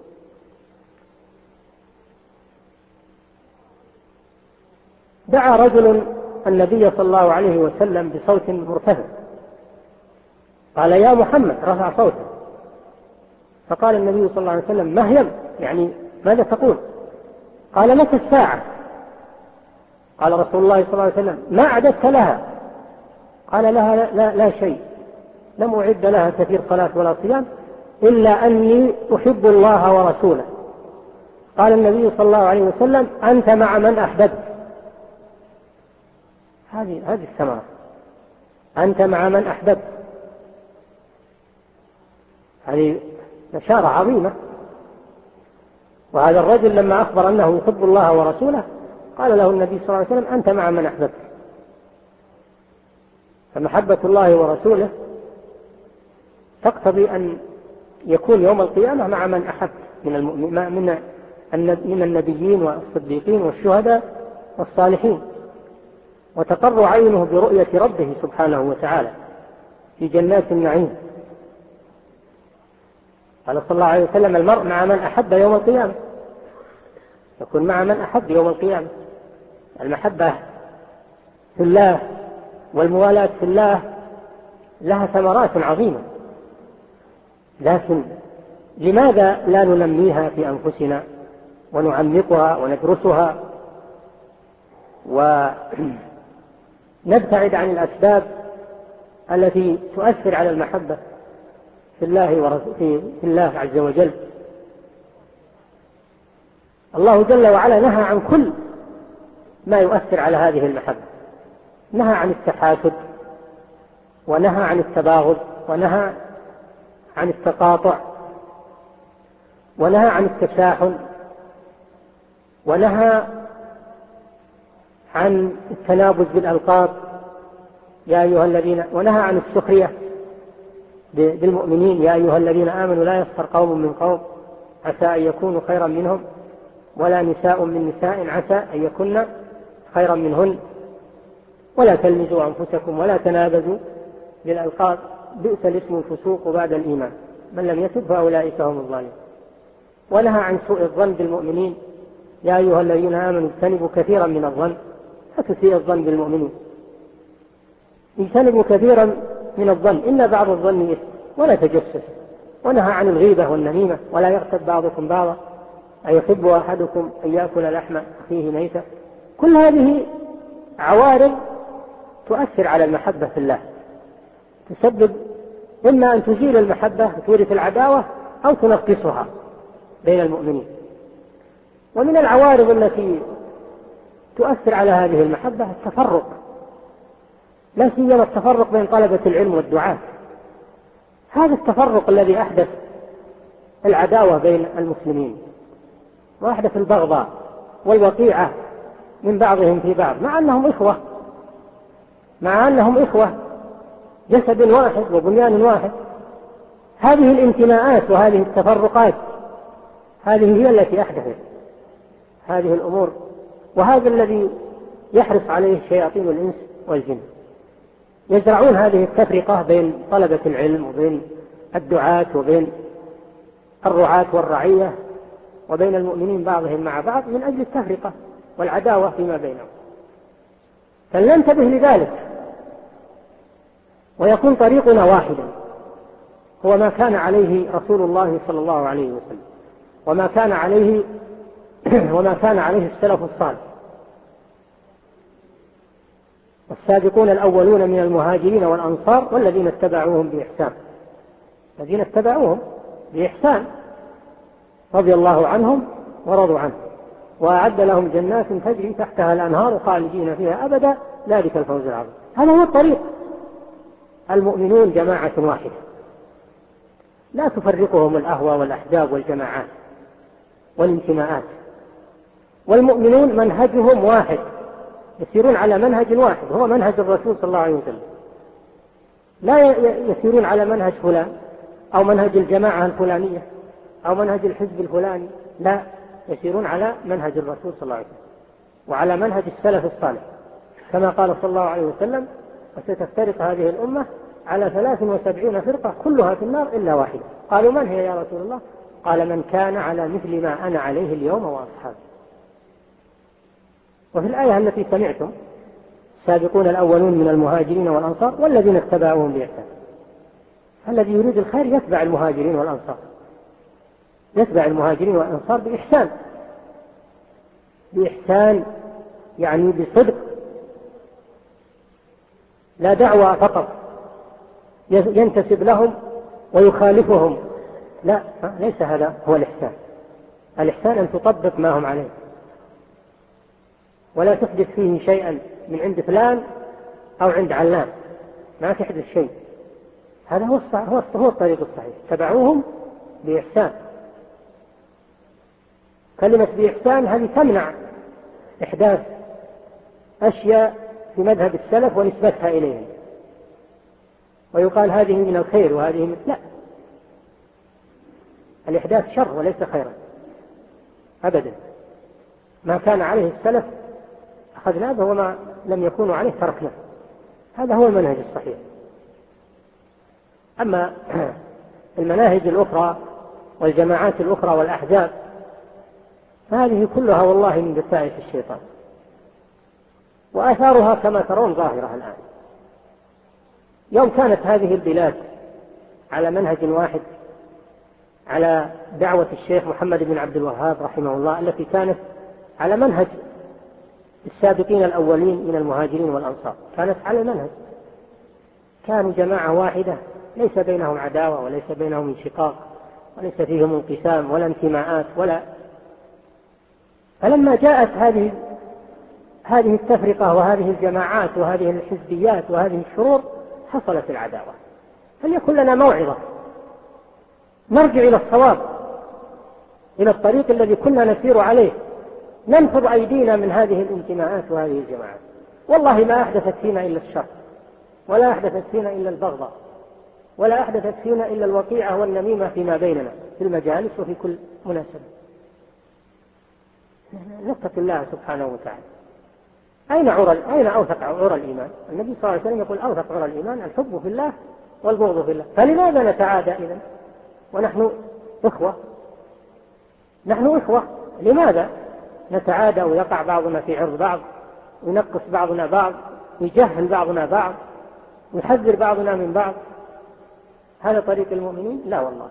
[SPEAKER 4] دعا رجل النبي صلى الله عليه وسلم بصوت مرتفع، قال: يا محمد، رفع صوته، فقال النبي صلى الله عليه وسلم: مهيم، يعني ماذا تقول؟ قال: متى الساعة؟ قال رسول الله صلى الله عليه وسلم: ما أعددت لها؟ قال: لها لا شيء، لم أعد لها كثير صلاة ولا صيام، إلا أني أحب الله ورسوله. قال النبي صلى الله عليه وسلم: أنت مع من أحببت. هذه الثمرة، أنت مع من أحببت. هذه بشارة عظيمة. وهذا الرجل لما أخبر أنه يحب الله ورسوله قال له النبي صلى الله عليه وسلم: أنت مع من أحببت. فمحبة الله ورسوله تقتضي أن يكون يوم القيامة مع من أحب من النبيين والصديقين والشهداء والصالحين. وتقر عينه برؤية ربه سبحانه وتعالى في جنات النعيم. قال صلى الله عليه وسلم: المرء مع من أحب يوم القيامة، يكون مع من أحب يوم القيامة. المحبة في الله والموالاة في الله لها ثمرات عظيمة، لكن لماذا لا ننميها في أنفسنا ونعمقها وندرسها ونبتعد عن الأسباب التي تؤثر على المحبة في الله عز وجل؟ الله جل وعلا نهى عن كل ما يؤثر على هذه المحبة، نهى عن التحاسد، ونهى عن التباغض، ونهى عن التقاطع، ونهى عن التشاحن، ونهى عن التنابز بالألقاب يا أيها الذين، ونهى عن السخرية بالمؤمنين يا أيها الذين آمنوا لا يسخر قوم من قوم عسى أن يكونوا خيرا منهم ولا نساء من نساء عسى أن يكن خيرا منهن ولا تلمزوا أنفسكم ولا تنابزوا بالألقاب بئس الاسم الفسوق بعد الإيمان من لم يتب فأولئك هم الظالمون. ونهى عن سوء الظن بالمؤمنين يا أيها الذين آمنوا اجتنبوا كثيرا من الظن، لا تسيء الظن بالمؤمنين، اجتنبوا كثيرا من الظن إن بعض الظن إثم ولا تجسس. ونهى عن الغيبة والنميمة ولا يغتب بعضكم بعضا أيحب أحدكم أن يأكل لحم أخيه ميتا. كل هذه عوارض تؤثر على المحبة في الله، تسبب إما أن تزيل المحبة وتورث العداوة أو تنقصها بين المؤمنين. ومن العوارض التي تؤثر على هذه المحبة التفرق، لا سيما التفرق بين طلبة العلم والدعاة. هذا التفرق الذي أحدث العداوة بين المسلمين وأحدث البغضاء والوقيعة من بعضهم في بعض، مع أنهم إخوة جسد واحد وبنيان واحد. هذه الانتماءات وهذه التفرقات هذه هي التي أحدثت هذه الأمور، وهذا الذي يحرص عليه شياطين الإنس والجن، يزرعون هذه التفرقة بين طلبة العلم وبين الدعاة وبين الرعاة والرعية وبين المؤمنين بعضهم مع بعض من أجل التفرقة والعداوة فيما بينهم. فلننتبه لذلك ويكون طريقنا واحدا، هو ما كان عليه رسول الله صلى الله عليه وسلم وما كان عليه السلف الصالح السابقون الأولون من المهاجرين والأنصار والذين اتبعوهم بإحسان، الذين اتبعوهم بإحسان رضي الله عنهم ورضوا عنه وأعد لهم جنات تجري تحتها الأنهار خالدين فيها أبدا ذلك الفوز العظيم. هذا هو الطريق. المؤمنون جماعة واحدة لا تفرقهم الأهوى والأحزاب والجماعات والانتماءات، والمؤمنون منهجهم واحد، يسيرون على منهج واحد هو منهج الرسول صلى الله عليه وسلم، لا يسيرون على منهج فلان أو منهج الجماعة الفلانية أو منهج الحزب الفلاني، لا، يسيرون على منهج الرسول صلى الله عليه وسلم وعلى منهج السلف الصالح، كما قال صلى الله عليه وسلم: وستفترق هذه الأمة على 73 فرقة كلها في النار إلا واحدة. قالوا: من هي يا رسول الله؟ قال: من كان على مثل ما أنا عليه اليوم وأصحابي. وفي الآية التي سمعتم: السابقون الأولون من المهاجرين والأنصار والذين اتبعوهم بإحسان. الذي يريد الخير يتبع المهاجرين والأنصار، يتبع المهاجرين والأنصار بإحسان يعني بصدق، لا دعوة فقط ينتسب لهم ويخالفهم، لا، ليس هذا هو الإحسان. الإحسان أن تطبق ما هم عليه ولا تحدث فيه شيئا من عند فلان أو عند علان، ما تحدث شيء. هذا هو الطريق الصحيح. تبعوهم بإحسان. كلمة بإحسان هذه تمنع إحداث أشياء في مذهب السلف ونسبتها إليهم ويقال هذه من الخير وهذه من، لا، الإحداث شر وليس خيرا أبدا. ما كان عليه السلف أخذناه وما لم يكونوا عليه تركناه. هذا هو المنهج الصحيح. أما المناهج الأخرى والجماعات الأخرى والأحزاب فهذه كلها والله من دسائس الشيطان، وآثارها كما ترون ظاهرة الآن. يوم كانت هذه البلاد على منهج واحد، على دعوة الشيخ محمد بن عبد الوهاب رحمه الله، التي كانت على منهج السابقين الأولين من المهاجرين والأنصار، كانت على المنهج، كانوا جماعة واحدة ليس بينهم عداوة وليس بينهم انشقاق وليس فيهم انقسام ولا انتماءات ولا. فلما جاءت هذه التفرقة وهذه الجماعات وهذه الحزبيات وهذه الشرور حصلت العداوة. فليكن لنا موعظة، نرجع إلى الصواب، إلى الطريق الذي كنا نسير عليه، ننفض أيدينا من هذه الانتماءات وهذه الجماعات. والله ما أحدثت فينا إلا الشر، ولا أحدثت فينا إلا البغضاء، ولا أحدثت فينا إلا الوقيعة والنميمة فيما بيننا في المجالس وفي كل مناسبة. نتق الله سبحانه وتعالى. أين أوثق عرى الإيمان؟ النبي صلى الله عليه وسلم يقول أوثق عرى الإيمان الحب في الله والبغض في الله. فلماذا نتعادى إذن ونحن إخوة؟ نحن إخوة، لماذا نتعادى ويقع بعضنا في عرض بعض وينقص بعضنا بعض ويجهل بعضنا بعض ويحذر بعضنا من بعض؟ هذا طريق المؤمنين؟ لا والله.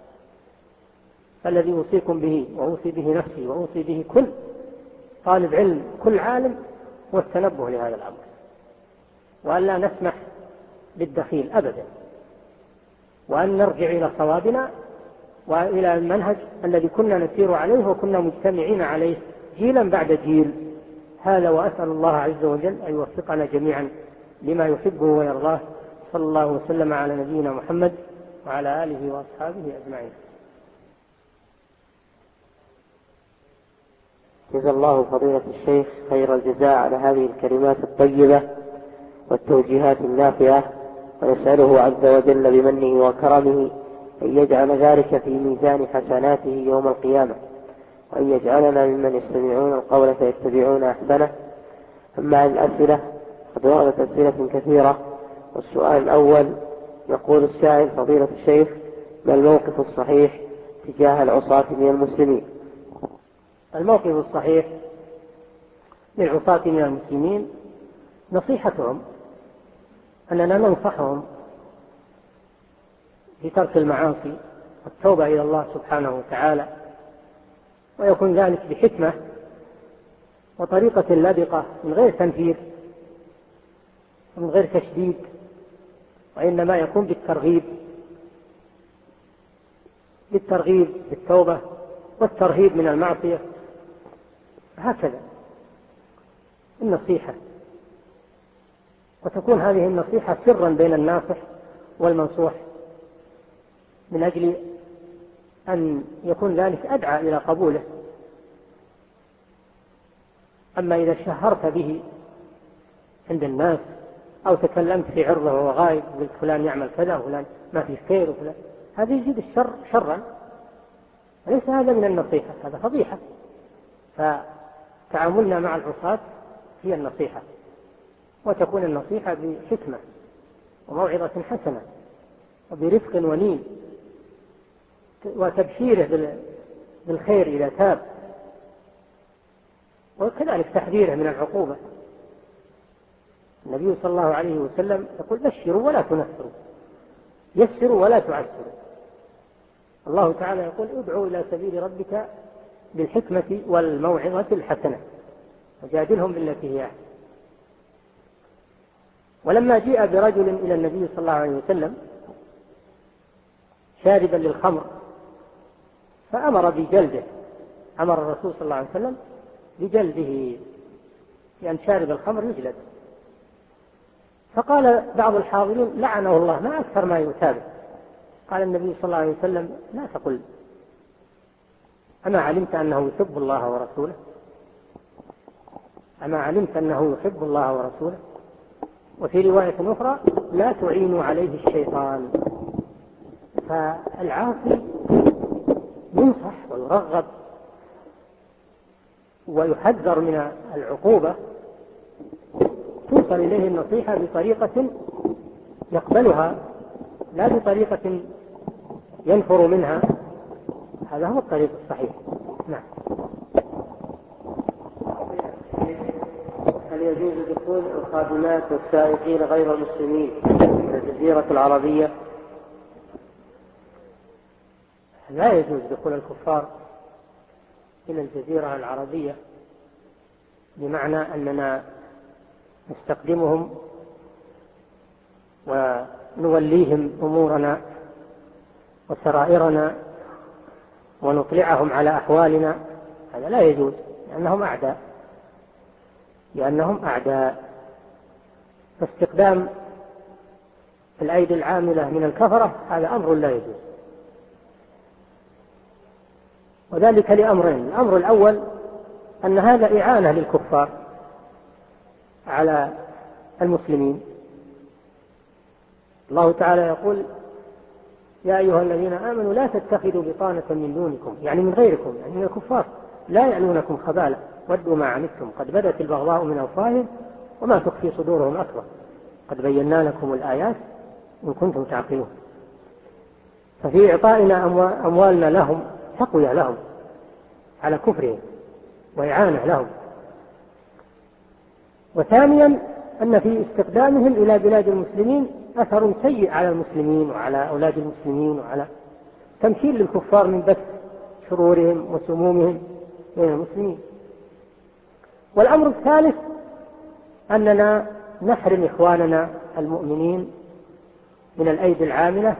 [SPEAKER 4] الذي أوصيكم به وأوصي به نفسي وأوصي به كل طالب علم كل عالم هو التنبه لهذا الأمر، وأن لا نسمح بالدخيل أبدا، وأن نرجع إلى صوابنا وإلى المنهج الذي كنا نسير عليه وكنا مجتمعين عليه جيلا بعد جيل. هذا، وأسأل الله عز وجل أن يوفقنا جميعا لما يحبه ويرضاه. صلى الله وسلم على نبينا محمد وعلى آله وأصحابه أجمعين.
[SPEAKER 5] جزا الله فضيلة الشيخ خير الجزاء على هذه الكلمات الطيبة والتوجيهات النافعة، ونسأله عز وجل بمنه وكرمه أن يجعل ذلك في ميزان حسناته يوم القيامة، وأن يجعلنا ممن يستمعون القول فيتبعون أحسنه. أما عن الأسئلة قد وردت أسئلة كثيرة، والسؤال الأول يقول السائل: فضيلة الشيخ، ما الموقف الصحيح تجاه العصاة من المسلمين؟
[SPEAKER 4] الموقف الصحيح للعصاة من المسلمين نصيحتهم، أننا ننصحهم بترك المعاصي والتوبة إلى الله سبحانه وتعالى، ويكون ذلك بحكمة وطريقة لبقة من غير تنفير ومن غير تشديد، وإنما يكون بالترغيب بالتوبة والترهيب من المعصية. هكذا النصيحة، وتكون هذه النصيحة سرا بين الناصح والمنصوح، من أجل أن يكون ذلك أدعى إلى قبوله. أما إذا شهرت به عند الناس أو تكلمت في عرضه وهو غايب، قلت فلان يعمل كذا وفلان ما في خير وفلان، هذا يزيد الشر شرا، ليس هذا من النصيحة، هذا فضيحة. فتعاملنا مع العصاة هي النصيحة، وتكون النصيحة بحكمة وموعظة حسنة وبرفق ونين، وتبشيره بالخير إذا تاب، وكذلك تحذيره من العقوبة. النبي صلى الله عليه وسلم يقول: بشروا ولا تنفروا، يسروا ولا تعسروا. الله تعالى يقول: ادعوا إلى سبيل ربك بالحكمة والموعظة الحسنة وجادلهم بالتي هي أحسن. ولما جاء برجل إلى النبي صلى الله عليه وسلم شاربا للخمر فأمر بجلده، أمر الرسول صلى الله عليه وسلم بجلده، لأن شارب الخمر يجلد. فقال بعض الحاضرين: لعنه الله، ما أكثر ما يتابع. قال النبي صلى الله عليه وسلم: لا تقل، أما علمت أنه يحب الله ورسوله؟ أما علمت أنه يحب الله ورسوله؟ وفي رواية أخرى: لا تعينوا عليه الشيطان. فالعاصي ينصح ويرغب ويحذر من العقوبة توصل إليه النصيحة بطريقة يقبلها لا بطريقة ينفر منها. هذا هو الطريق الصحيح. نعم.
[SPEAKER 5] هل يجوز دخول الخادمات والسائقين غير المسلمين إلى الجزيرة العربية؟
[SPEAKER 4] لا يجوز دخول الكفار إلى الجزيرة العربية، بمعنى أننا نستخدمهم ونوليهم أمورنا وسرائرنا ونطلعهم على أحوالنا. هذا لا يجوز، لأنهم أعداء. فاستخدام الأيدي العاملة من الكفرة هذا أمر لا يجوز، وذلك لأمرين. الأمر الأول أن هذا إعانة للكفار على المسلمين. الله تعالى يقول: يا أيها الذين آمنوا لا تتخذوا بطانة من دونكم، يعني من غيركم، يعني من الكفار، لا يعلونكم خبالا ودوا ما عنتم قد بدت البغضاء من أفواههم وما تخفي صدورهم أكبر قد بينا لكم الآيات إن كنتم تعقلون. ففي إعطائنا أموالنا لهم تقوية لهم على كفرهم وإعانة لهم. وثانيا أن في استخدامهم إلى بلاد المسلمين أثر سيء على المسلمين وعلى أولاد المسلمين، وعلى تمثيل للكفار من بث شرورهم وسمومهم بين المسلمين. والأمر الثالث أننا نحرم إخواننا المؤمنين من الأيدي العاملة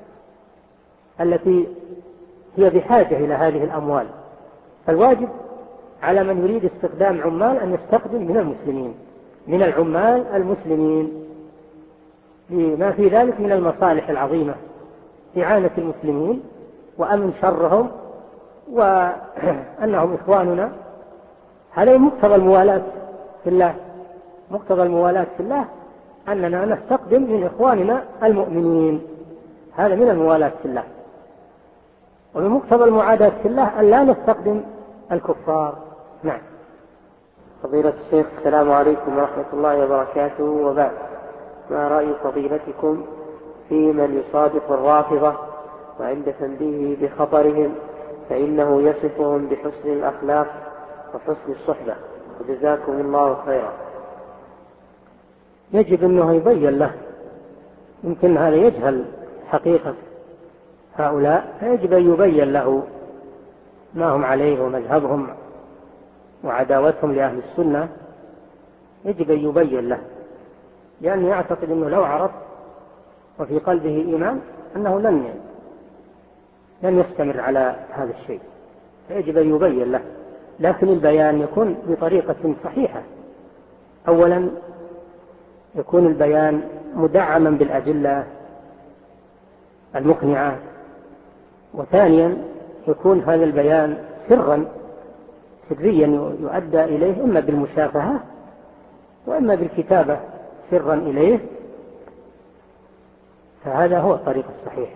[SPEAKER 4] التي هي بحاجة إلى هذه الأموال. فالواجب على من يريد استخدام عمال أن يستخدم من المسلمين، من العمال المسلمين، لما في ذلك من المصالح العظيمة، إعانة المسلمين وأمن شرهم وأنهم إخواننا. هذا مقتضى الموالاة في الله. مقتضى الموالاة في الله أننا نستخدم من إخواننا المؤمنين، هذا من الموالاة في الله. ومن مقتضى المعاداة في الله أن لا نستخدم الكفار. نعم.
[SPEAKER 5] فضيلة الشيخ، السلام عليكم ورحمة الله وبركاته، وبعد، ما رأي فضيلتكم في من يصادق الرافضة وعند تنبيهه بخطرهم فإنه يصفهم بحسن الأخلاق وحسن الصحبة؟ وجزاكم الله خيرا.
[SPEAKER 4] يجب أنه يبين له، يمكن هذا يجهل حقيقة هؤلاء، فيجب أن يبين له ما هم عليه ومذهبهم وعداوتهم لأهل السنة. يجب أن يبين له، لأنه يعتقد أنه لو عرف وفي قلبه إيمان أنه لن يستمر على هذا الشيء، فيجب أن يبين له. لكن البيان يكون بطريقة صحيحة. أولا يكون البيان مدعما بالأدلة المقنعة، وثانيا يكون هذا البيان سريا يؤدى إليه إما بالمشافهة وإما بالكتابة سرا إليه، فهذا هو الطريق الصحيح.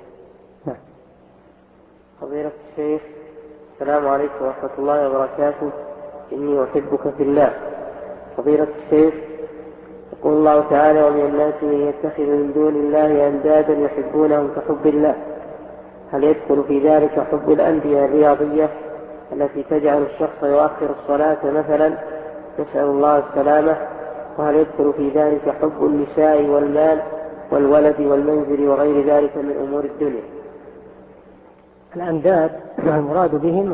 [SPEAKER 5] فضيلة الشيخ، السلام عليكم ورحمة الله وبركاته، إني أحبك في الله. فضيلة الشيخ، يقول الله تعالى: ومن الناس من يتخذ من دون الله أندادا يحبونهم كحب الله. هل يدخل في ذلك حب الأندية الرياضية التي تجعل الشخص يؤخر الصلاة مثلا، نسأل الله السلامة؟ وهل يدخل في ذلك حب النساء والمال والولد والمنزل وغير ذلك من أمور الدنيا؟
[SPEAKER 4] الأنداد المراد بهم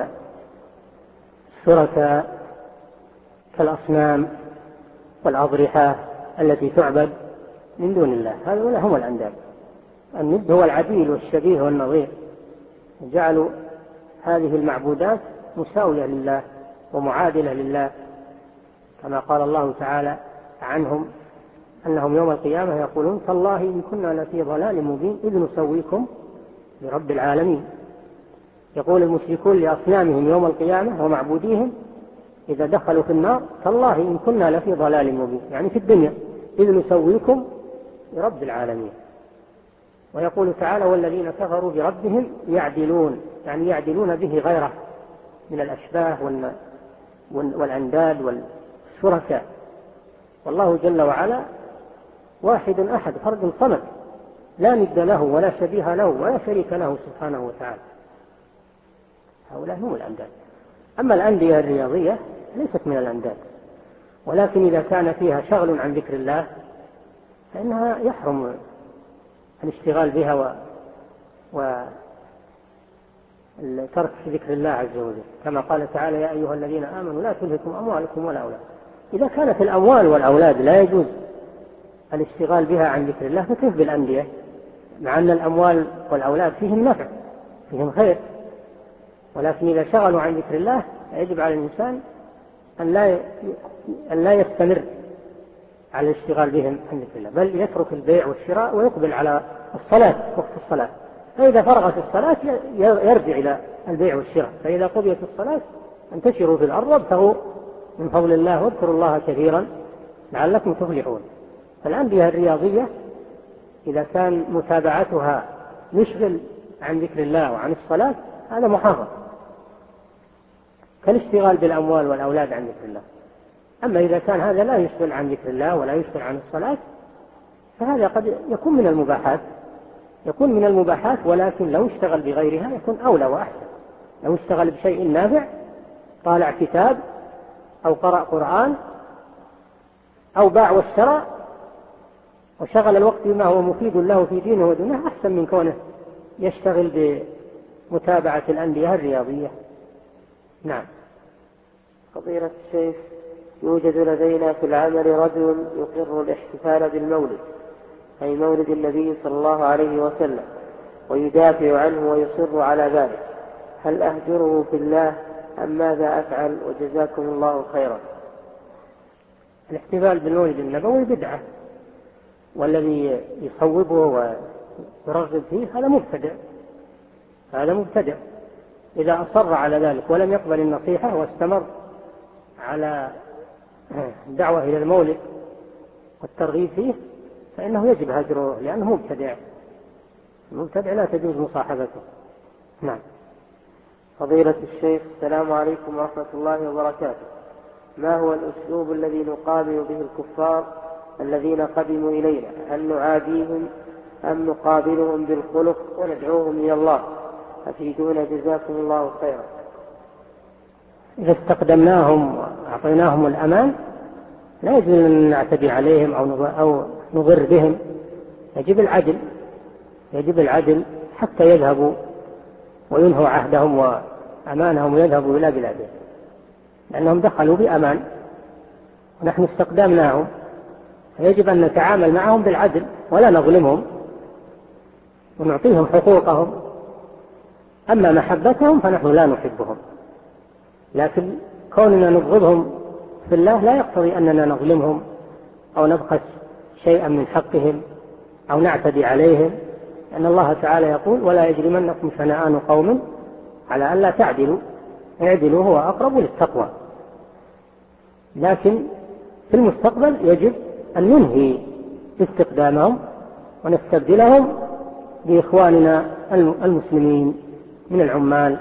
[SPEAKER 4] الشركاء كالأصنام والأضرحة التي تعبد من دون الله، هذا هم الأنداد. الند هو العديل والشبيه والنظير، جعلوا هذه المعبودات مساوية لله ومعادلة لله، كما قال الله تعالى عنهم أنهم يوم القيامة يقولون: تالله إن كنا لفي ضلال مبين إذ نسويكم برب العالمين. يقول المشركون لأصنامهم يوم القيامة ومعبوديهم إذا دخلوا في النار: تالله إن كنا لفي ضلال مبين، يعني في الدنيا، إذ نسويكم برب العالمين. ويقول تعالى: والذين كفروا بربهم يعدلون، يعني يعدلون به غيره من الأشباه والأنداد والشركاء. والله جل وعلا واحد أحد فرد صمد لا ند له ولا شبيه له ولا شريك له سبحانه وتعالى. هؤلاء هم الأنداد. أما الأندية الرياضية ليست من الأنداد، ولكن إذا كان فيها شغل عن ذكر الله فإنها يحرم الاشتغال بها وترك ذكر الله عز وجل، كما قال تعالى: يا أيها الذين آمنوا لا تلهكم أموالكم ولا أولاد. إذا كانت الأموال والأولاد لا يجوز الاشتغال بها عن ذكر الله فكيف بالأندية، مع أن الأموال والأولاد فيهم نفع فيهم خير، ولكن إذا شغلوا عن ذكر الله يجب على الإنسان أن لا يستمر على الاشتغال بهم عن ذكر الله، بل يترك البيع والشراء ويقبل على الصلاة وقت الصلاة. فإذا فرغت الصلاة يرجع إلى البيع والشراء. فإذا قضيت الصلاة انتشروا في الأرض وابتغوا من فضل الله واذكروا الله كثيرا لعلكم تفلحون. فالأندية الرياضية إذا كان متابعتها يشغل عن ذكر الله وعن الصلاة هذا محرم، كالاشتغال بالأموال والأولاد عن ذكر الله. أما إذا كان هذا لا يشغل عن ذكر الله ولا يشغل عن الصلاة فهذا قد يكون من المباحات، ولكن لو اشتغل بغيرها يكون أولى وأحسن. لو اشتغل بشيء نافع، طالع كتاب أو قرأ قرآن أو باع واشترى وشغل الوقت بما هو مفيد له في دينه ودنياه أحسن من كونه يشتغل بمتابعة الأندية الرياضية. نعم.
[SPEAKER 5] فضيلة الشيخ، يوجد لدينا في العمل رجل يقر الاحتفال بالمولد، أي مولد النبي صلى الله عليه وسلم، ويدافع عنه ويصر على ذلك، هل أهجره في الله أم ماذا أفعل؟ وجزاكم الله خيرا.
[SPEAKER 4] الاحتفال بالمولد النبوي بدعة، والذي يصوبه ويرغب فيه هذا مبتدع. إذا أصر على ذلك ولم يقبل النصيحة واستمر على الدعوة إلى المولد والترغيب فيه فإنه يجب هجره، لأنه مبتدع. المبتدع لا تجوز مصاحبته. نعم.
[SPEAKER 5] فضيلة الشيخ، السلام عليكم ورحمة الله وبركاته. ما هو الأسلوب الذي نقابل به الكفار الذين قدموا إلينا؟ هل نعاديهم أم نقابلهم بالخلق وندعوهم إلى الله؟ أفيدونا جزاكم الله خيرا.
[SPEAKER 4] إذا استقدمناهم وأعطيناهم الأمان لا يجب أن نعتدي عليهم أو نضر بهم. يجب العدل حتى يذهبوا وينهوا عهدهم وأمانهم ويذهبوا إلى بلادهم، لأنهم دخلوا بأمان ونحن استقدمناهم، فيجب أن نتعامل معهم بالعدل ولا نظلمهم ونعطيهم حقوقهم. أما محبتهم فنحن لا نحبهم، لكن كوننا نبغضهم في الله لا يقتضي أننا نظلمهم أو نبخس شيئا من حقهم أو نعتدي عليهم، لأن الله تعالى يقول: ولا يجرمنكم شنآن قوم على ألا تعدلوا اعدلوا هو أقرب للتقوى. لكن في المستقبل يجب أن ننهي استقدامهم ونستبدلهم بإخواننا المسلمين من العمال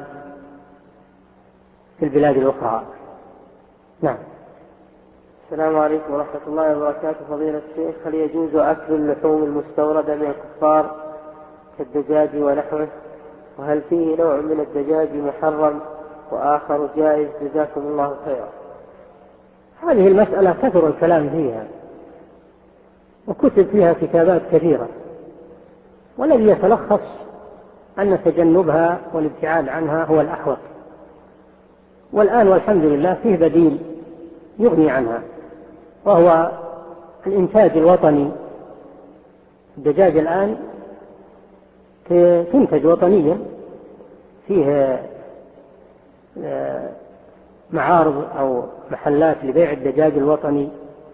[SPEAKER 4] في البلاد الأخرى. نعم.
[SPEAKER 5] السلام عليكم ورحمة الله وبركاته. فضيلة الشيخ، هل يجوز أكل اللحوم المستوردة من الكفار كالدجاج ونحوه؟ وهل فيه نوع من الدجاج محرم وآخر جائز؟ جزاكم الله خيرا.
[SPEAKER 4] هذه المسألة كثر الكلام فيها وكتب فيها كتابات كثيرة، والذي يتلخص أن تجنبها والابتعاد عنها هو الأحوط. والآن والحمد لله فيه بديل يغني عنها، وهو الإنتاج الوطني. الدجاج الآن تنتج وطنيا، فيه معارض أو محلات لبيع الدجاج الوطني،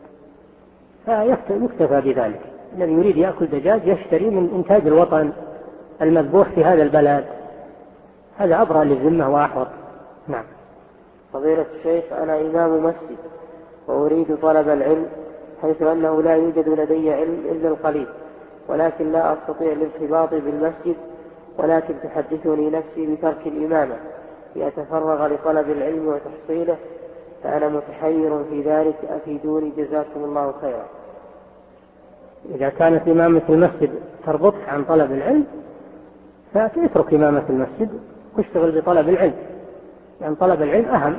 [SPEAKER 4] فيكتفى بذلك. الذي يريد يأكل دجاج يشتري من إنتاج الوطن المذبوح في هذا البلد، هذا أبرأ للذمة وأحوط. نعم.
[SPEAKER 5] فضيلة الشيخ، أنا إمام مسجد وأريد طلب العلم، حيث أنه لا يوجد لدي علم إلا القليل، ولكن لا أستطيع الارتباط بالمسجد، ولكن تحدثني نفسي بترك الإمامة لأتفرغ لطلب العلم وتحصيله. فأنا متحير في ذلك، أفيدوني جزاكم الله خيرا.
[SPEAKER 4] إذا كانت إمامة المسجد تربطك عن طلب العلم فاترك إمامة المسجد واشتغل بطلب العلم، لأن طلب العلم أهم،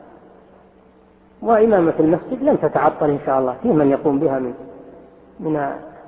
[SPEAKER 4] وإمامة المسجد لن تتعطل إن شاء الله، في من يقوم بها من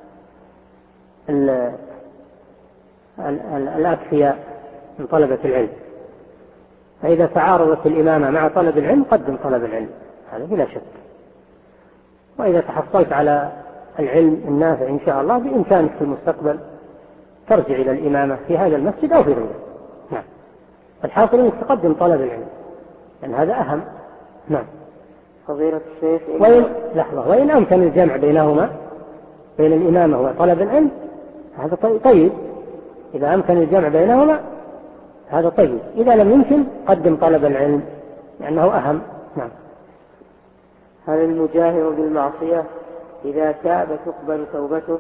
[SPEAKER 4] الأكفياء من طلبة العلم. فإذا تعارضت الإمامة مع طلب العلم قدم طلب العلم، هذا بلا شك. وإذا تحصلت على العلم النافع إن شاء الله بإمكانك في المستقبل ترجع إلى الإمامة في هذا المسجد أو في غيره. نعم، الحاصل أنك تقدم طلب العلم لأن هذا أهم. نعم.
[SPEAKER 5] فضيلة الشيخ
[SPEAKER 4] وإن أمكن الجمع بينهما، بين الإمامة وطلب العلم، هذا طيب. إذا أمكن الجمع بينهما هذا طيب، إذا لم يمكن قدم طلب العلم لأنه أهم. نعم.
[SPEAKER 5] هل المجاهر بالمعصية إذا تاب تقبل توبته؟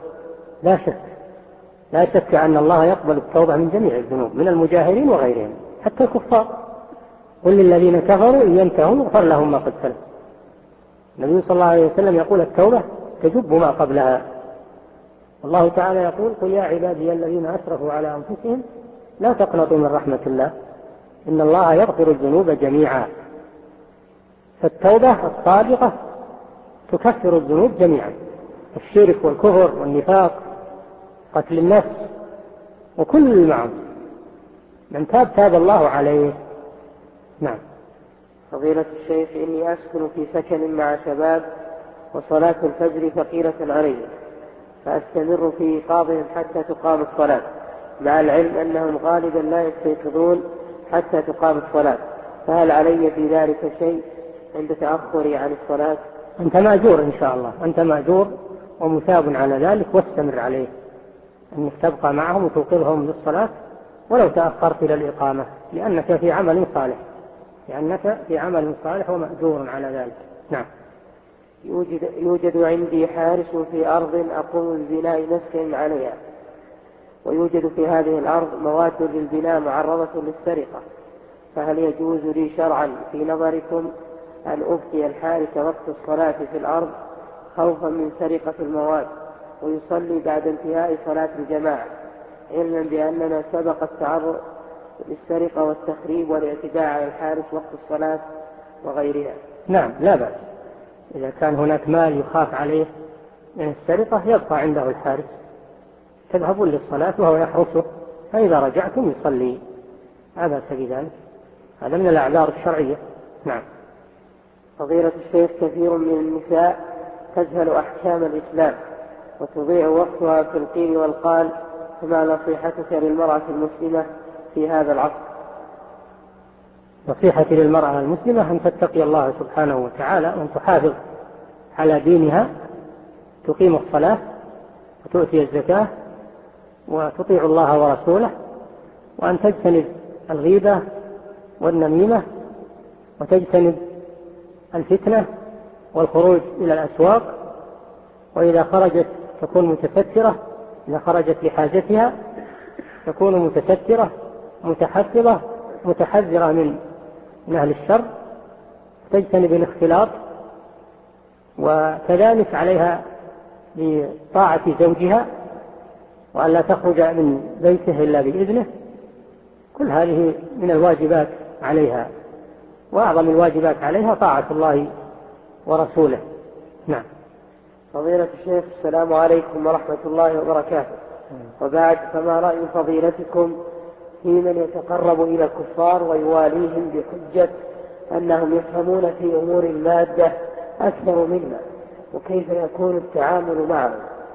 [SPEAKER 4] لا شك أن الله يقبل التوبة من جميع الذنوب، من المجاهرين وغيرهم حتى الكفار. قل للذين كفروا إن ينتهوا يغفر لهم ما قد سلف. النبي صلى الله عليه وسلم يقول التوبة تجب ما قبلها. الله تعالى يقول قل يا عبادي الذين أسرفوا على أنفسهم لا تقنطوا من رحمة الله إن الله يغفر الذنوب جميعا. فالتوبة الصادقة تكفر الذنوب جميعا، الشرك والكفر والنفاق، قتل النفس، وكل المعاصي. من تاب الله عليه. نعم.
[SPEAKER 5] فضيلة الشيخ، إني أسكن في سكن مع شباب وصلاة الفجر ثقيلة علي، فأستمر في إيقاظهم حتى تقام الصلاة، مع العلم أنهم غالبا لا يستيقظون حتى تقام الصلاة، فهل علي في ذلك شيء عند تأخري عن الصلاة؟
[SPEAKER 4] أنت مأجور إن شاء الله، أنت مأجور ومثاب على ذلك، واستمر عليه أنك تبقى معهم وتوقظهم للصلاة ولو تأخرت إلى الإقامة، لأنك في عمل صالح ومأجور على ذلك. نعم.
[SPEAKER 5] يوجد عندي حارس في أرض أقوم ببناء مسكن عليها، ويوجد في هذه الأرض مواد للبناء معرضة للسرقة، فهل يجوز لي شرعا في نظركم أن أبقي الحارس وقت الصلاة في الأرض خوفا من سرقة المواد، ويصلي بعد انتهاء صلاة الجماعة، علما بأننا سبق التعرض للسرقة والتخريب والاعتداء على الحارس وقت الصلاة وغيرها؟
[SPEAKER 4] نعم، لا بأس. إذا كان هناك مال يخاف عليه من السرقة يبقى عنده الحارس، تذهبون للصلاة وهو يحرسه، فإذا رجعتم يصلي، لا بأس بذلك، هذا من الأعذار الشرعية. نعم.
[SPEAKER 5] فضيلة الشيخ، كثير من النساء تجهل أحكام الإسلام وتضيع وقتها في القيل والقال، فما نصيحتك للمرأة المسلمة في هذا العصر؟
[SPEAKER 4] نصيحتي للمرأة المسلمة أن تتقي الله سبحانه وتعالى، وأن تحافظ على دينها، تقيم الصلاة وتؤتي الزكاة وتطيع الله ورسوله، وأن تجتنب الغيبة والنميمة، وتجتنب الفتنة والخروج إلى الأسواق، وإذا خرجت تكون متسترة، إذا خرجت لحاجتها تكون متسترة متحفظة متحذرة من أهل الشر، تجتنب الاختلاط، وكذلك عليها بطاعة زوجها وأن لا تخرج من بيته إلا بإذنه. كل هذه من الواجبات عليها، وأعظم الواجبات عليها طاعة الله ورسوله. نعم.
[SPEAKER 5] فضيلة الشيخ، السلام عليكم ورحمة الله وبركاته. وبعد، فما رأي فضيلتكم في من يتقرب إلى الكفار ويواليهم بحجة أنهم يفهمون في أمور المادة أكثر منا، وكيف يكون التعامل معهم؟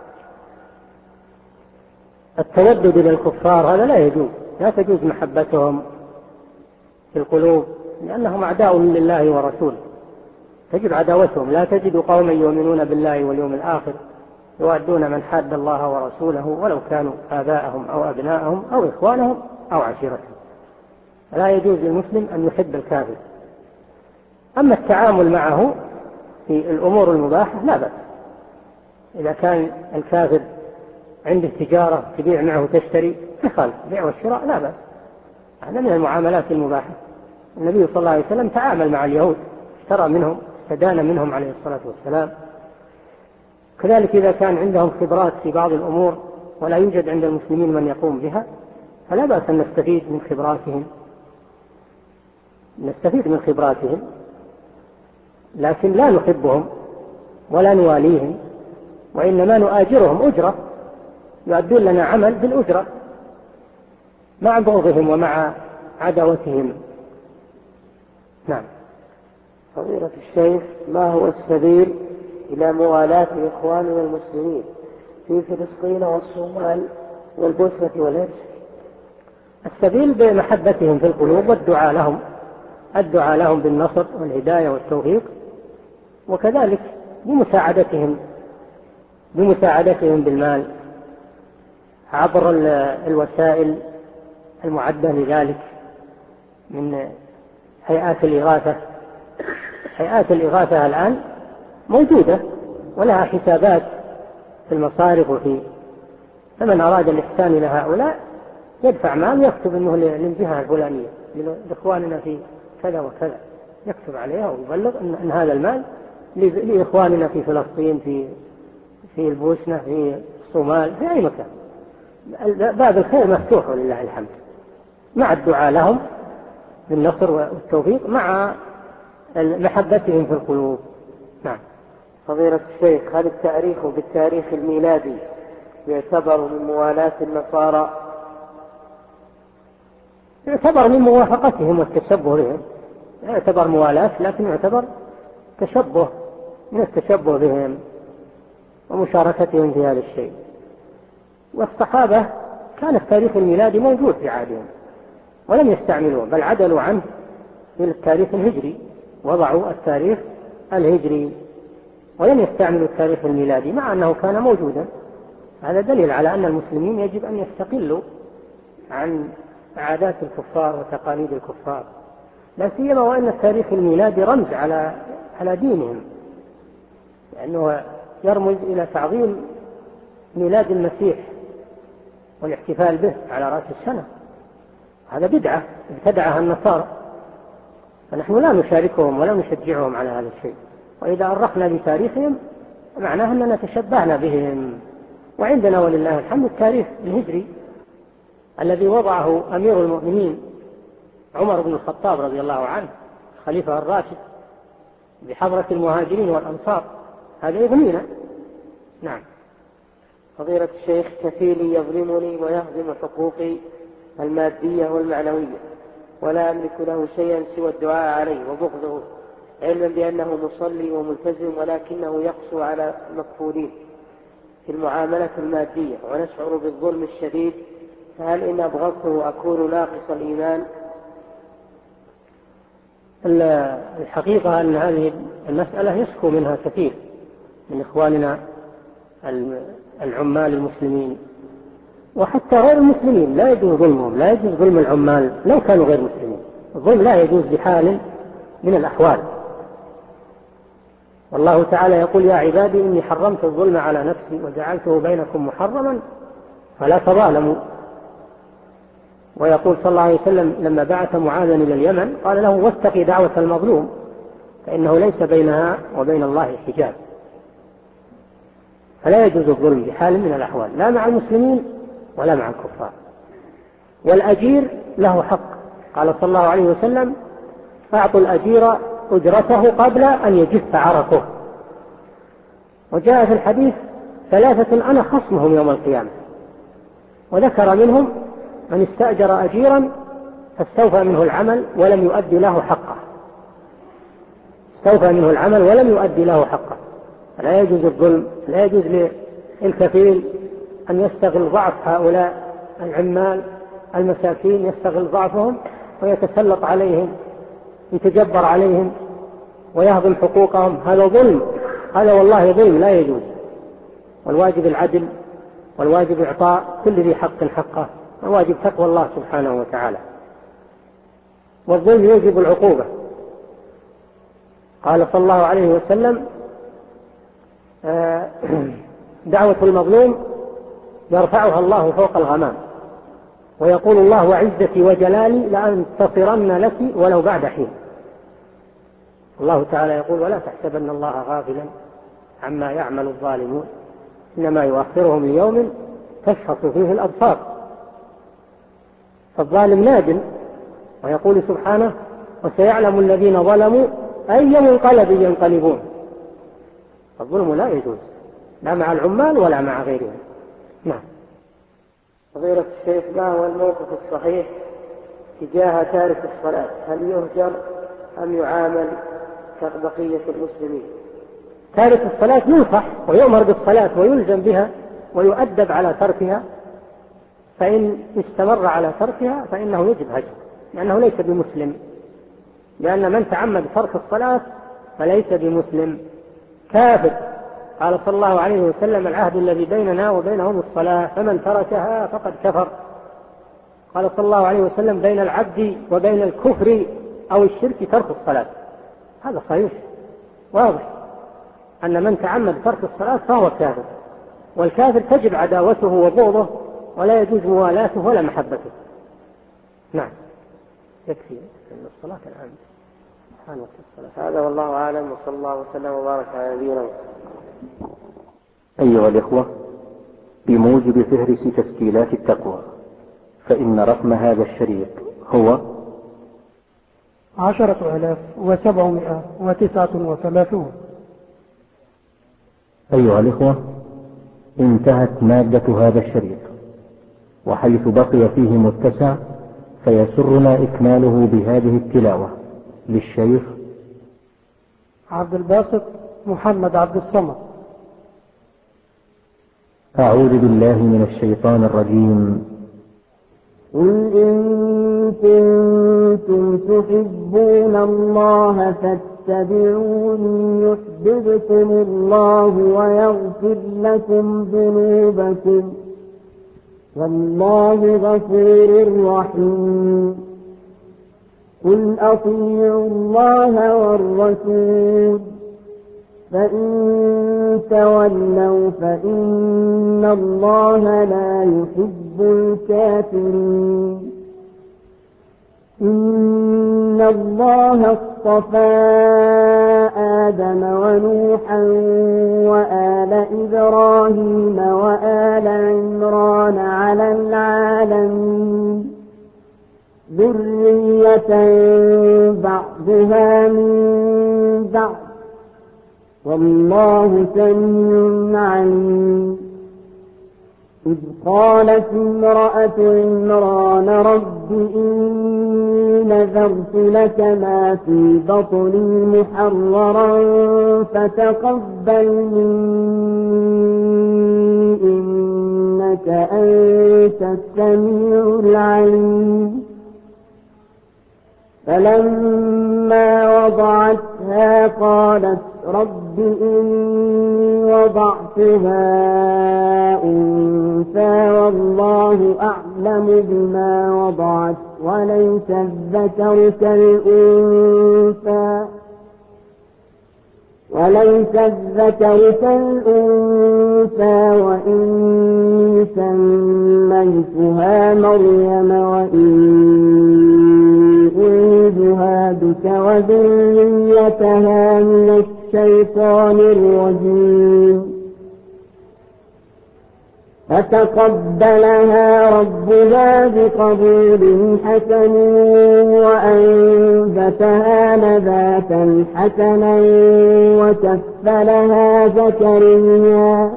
[SPEAKER 4] التودد إلى الكفار هذا لا يجوز، لا تجوز محبتهم في القلوب، لأنهم أعداء لله ورسوله، تجب عداوتهم. لا تجد قوما يؤمنون بالله واليوم الآخر يوادون من حاد الله ورسوله ولو كانوا آباءهم أو أبناءهم أو إخوانهم أو عشيرتهم. لا يجوز للمسلم أن يحب الكافر. أما التعامل معه في الأمور المباحة لا بأس، إذا كان الكافر عنده تجارة تبيع معه تشتري يخالف، البيع والشراء لا بأس، هذا من المعاملات المباحة. النبي صلى الله عليه وسلم تعامل مع اليهود، اشترى منهم استدان منهم عليه الصلاة والسلام. كذلك إذا كان عندهم خبرات في بعض الأمور ولا يوجد عند المسلمين من يقوم بها فلا بأس أن نستفيد من خبراتهم، لكن لا نحبهم ولا نواليهم، وإنما نؤاجرهم أجرة يؤدون لنا عمل بالأجرة مع بغضهم ومع عداوتهم. نعم.
[SPEAKER 5] فضيلة الشيخ، ما هو السبيل إلى موالاة إخواننا المسلمين في فلسطين والصومال والبوسنة والهرسك؟
[SPEAKER 4] السبيل بمحبتهم في القلوب والدعاء لهم بالنصر والهداية والتوفيق، وكذلك بمساعدتهم بالمال عبر الوسائل المعدة لذلك من هيئات الإغاثة. هيئات الإغاثة الآن موجودة ولها حسابات في المصارف فمن أراد الإحسان إلى هؤلاء يدفع مال يكتب أنه للجهة الفلانية لإخواننا في كذا وكذا، يكتب عليها ويبلغ أن هذا المال لإخواننا في فلسطين في البوسنة في الصومال في أي مكان. باب الخير مفتوح ولله الحمد، مع الدعاء لهم بالنصر والتوفيق مع محبتهم في القلوب. نعم.
[SPEAKER 5] فضيلة الشيخ، هل التاريخ بالتاريخ الميلادي يعتبر من موالاة النصارى؟
[SPEAKER 4] يعتبر من موافقتهم والتشبه بهم، يعتبر موالاة لكن يعتبر تشبه من التشبه بهم ومشاركتهم في هذا الشيء. والصحابة كان التاريخ الميلادي موجود في عهدهم ولم يستعملوه، بل عدلوا عنه في التاريخ الهجري، وضعوا التاريخ الهجري ولم يستعملوا التاريخ الميلادي مع أنه كان موجودا. هذا دليل على أن المسلمين يجب أن يستقلوا عن عادات الكفار وتقاليد الكفار، لا سيما وأن التاريخ الميلادي رمز على دينهم، لأنه يرمز إلى تعظيم ميلاد المسيح والاحتفال به على رأس السنة. هذا بدعة ابتدعها النصارى، فنحن لا نشاركهم ولا نشجعهم على هذا الشيء، وإذا أرخنا بتاريخهم معناه أننا تشبهنا بهم. وعندنا ولله الحمد التاريخ الهجري الذي وضعه أمير المؤمنين عمر بن الخطاب رضي الله عنه خليفة الراشد بحضرة المهاجرين والأنصار، هذا يغنينا. نعم.
[SPEAKER 5] فضيلة الشيخ، كفيلي يظلمني ويهضم حقوقي المادية والمعنوية ولا أملك له شيئا سوى الدعاء عليه وبغضه، علما بأنه مصلي وملتزم، ولكنه يقسو على المكفولين في المعاملة المادية ونشعر بالظلم الشديد، فهل إن أبغضته أكون ناقص الإيمان؟
[SPEAKER 4] الحقيقة أن هذه المسألة يشكو منها كثير من إخواننا العمال المسلمين، وحتى غير المسلمين لا يجوز ظلمهم، لا يجوز ظلم العمال لو كانوا غير مسلمين. الظلم لا يجوز بحال من الأحوال. والله تعالى يقول: يا عبادي إني حرمت الظلم على نفسي وجعلته بينكم محرما فلا تظالموا. ويقول صلى الله عليه وسلم لما بعث معاذا إلى اليمن قال له: واتقي دعوة المظلوم فإنه ليس بينها وبين الله حجاب. فلا يجوز الظلم بحال من الأحوال، لا مع المسلمين ولا مع الكفار. والأجير له حق، قال صلى الله عليه وسلم: أعطوا الأجير أجرته قبل أن يجف عرقه. وجاء في الحديث: ثلاثة أنا خصمهم يوم القيامة، وذكر منهم من استأجر أجيرا فاستوفى منه العمل ولم يؤدي له حقه. استوفى منه العمل ولم يؤدي له حقه. لا يجوز الظلم، لا يجوز للكفيل أن يستغل ضعف هؤلاء العمال المساكين، يستغل ضعفهم ويتسلط عليهم، يتجبر عليهم ويهضم حقوقهم. هذا ظلم، هذا والله ظلم لا يجوز. والواجب العدل، والواجب إعطاء كل ذي حق حقه، والواجب تقوى الله سبحانه وتعالى. والظلم يوجب العقوبة. قال صلى الله عليه وسلم: دعوة المظلوم يرفعها الله فوق الغمام، ويقول الله: وعزتي وجلالي لأنتصرن لك ولو بعد حين. الله تعالى يقول: ولا تحسبن الله غافلا عما يعمل الظالمون إنما يؤخرهم ليوم تشخص فيه الأبصار. فالظالم نادم، ويقول سبحانه: وسيعلم الذين ظلموا أي منقلب ينقلبون. الظلم لا يجوز، لا مع العمال ولا مع غيرهم. نعم.
[SPEAKER 5] فضيلة الشيخ، ما هو الموقف الصحيح تجاه تارك الصلاة؟ هل يهجر أم يعامل كبقية المسلمين؟
[SPEAKER 4] تارك الصلاة ينصح ويؤمر بالصلاة ويلزم بها ويؤدب على تركها، فإن استمر على تركها فإنه يجب هجره، لأنه ليس بمسلم، لأن من تعمد ترك الصلاة فليس بمسلم، كافر. قال صلى الله عليه وسلم: العهد الذي بيننا وبينهم الصلاة، فمن تركها فقد كفر. قال صلى الله عليه وسلم: بين العبد وبين الكفر أو الشرك ترك الصلاة. هذا صحيح واضح أن من تعمد ترك الصلاة فهو كافر، والكافر تجب عداوته وبغضه ولا يجوز موالاته ولا محبته. نعم. يكفي أن الصلاة الآن حان وقت الصلاة.
[SPEAKER 5] هذا والله أعلم، وصلى الله وسلم وبارك على نبينا.
[SPEAKER 2] أيها الإخوة، بموجب فهرس تسجيلات التقوى فإن رقم هذا الشريط هو
[SPEAKER 3] 10,739.
[SPEAKER 2] أيها الإخوة، انتهت مادة هذا الشريط، وحيث بقي فيه متسع فيسرنا إكماله بهذه التلاوة للشيخ
[SPEAKER 3] عبد الباسط محمد عبد الصمد.
[SPEAKER 2] أعوذ بالله من الشيطان الرجيم.
[SPEAKER 6] قل إن كنتم تحبون الله فاتبعوني يحببكم الله ويغفر لكم ذنوبكم والله غفور رحيم. قل أطيعوا الله والرسول فإن تولوا فإن الله لا يحب الكافرين. إن الله اصطفى آدم ونوحا وآل إبراهيم وآل عمران على العالمين ذرية بعضها من بعض والله سميع عليم. إذ قالت امرأة عمران رب إني نذرت لك ما في بطني محررا فتقبل مني إنك أنت السميع العليم. فلما وضعتها قالت رب إني وضعتها أنثى والله أعلم بما وضعت وليس الذكر كالأنثى وإني سميتها مريم وإني أعيذها بك وذريتها من الشيطان الرجيم. فتقبلها ربها بقبول حسن وأنبتها نباتا حسنا وكفلها زكريا.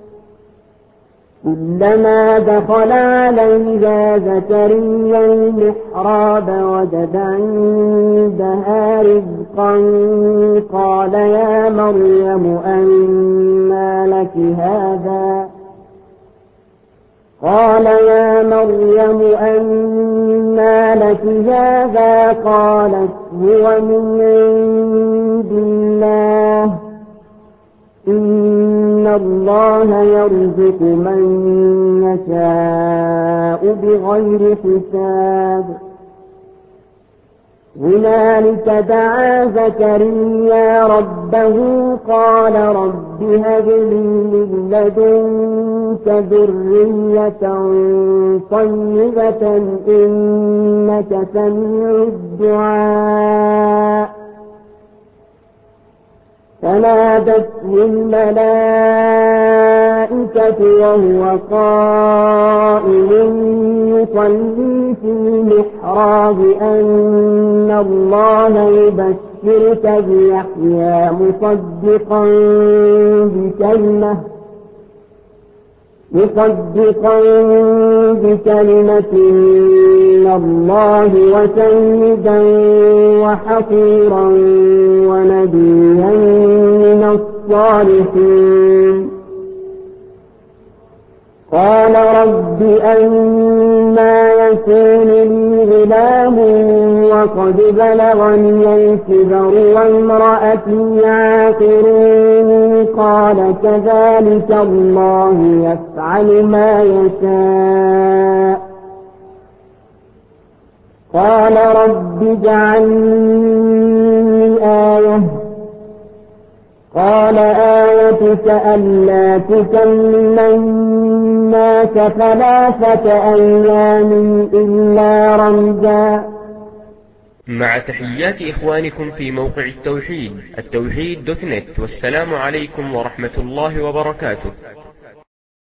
[SPEAKER 6] كلما دخل عليها زكريا المحراب وجد عندها رزقا قال يا مريم أنى لك هذا قالت هو من عند الله إن الله يرزق من يشاء بغير حساب. هنالك دعا زكريا ربه قال رب هب لي من لدنك ذرية طيبة إنك سميع الدعاء. فنادته الملائكة وهو قائم يصلي في المحراب أن الله يبشرك بيحيى مصدقا بكلمة من الله وسيدا وحصيرا ونبيا من الصالحين. قال رب أنى يكون لي غلام وقد بلغني الكبر وامرأتي عاقر. قال كذلك الله يفعل ما يشاء. قال رب اجعل لي آية. قال آيتك ألا تكلم الناس 3 أيام إلا رمزا.
[SPEAKER 1] مع تحيات إخوانكم في موقع التوحيد التوحيد.net، والسلام عليكم ورحمة الله وبركاته.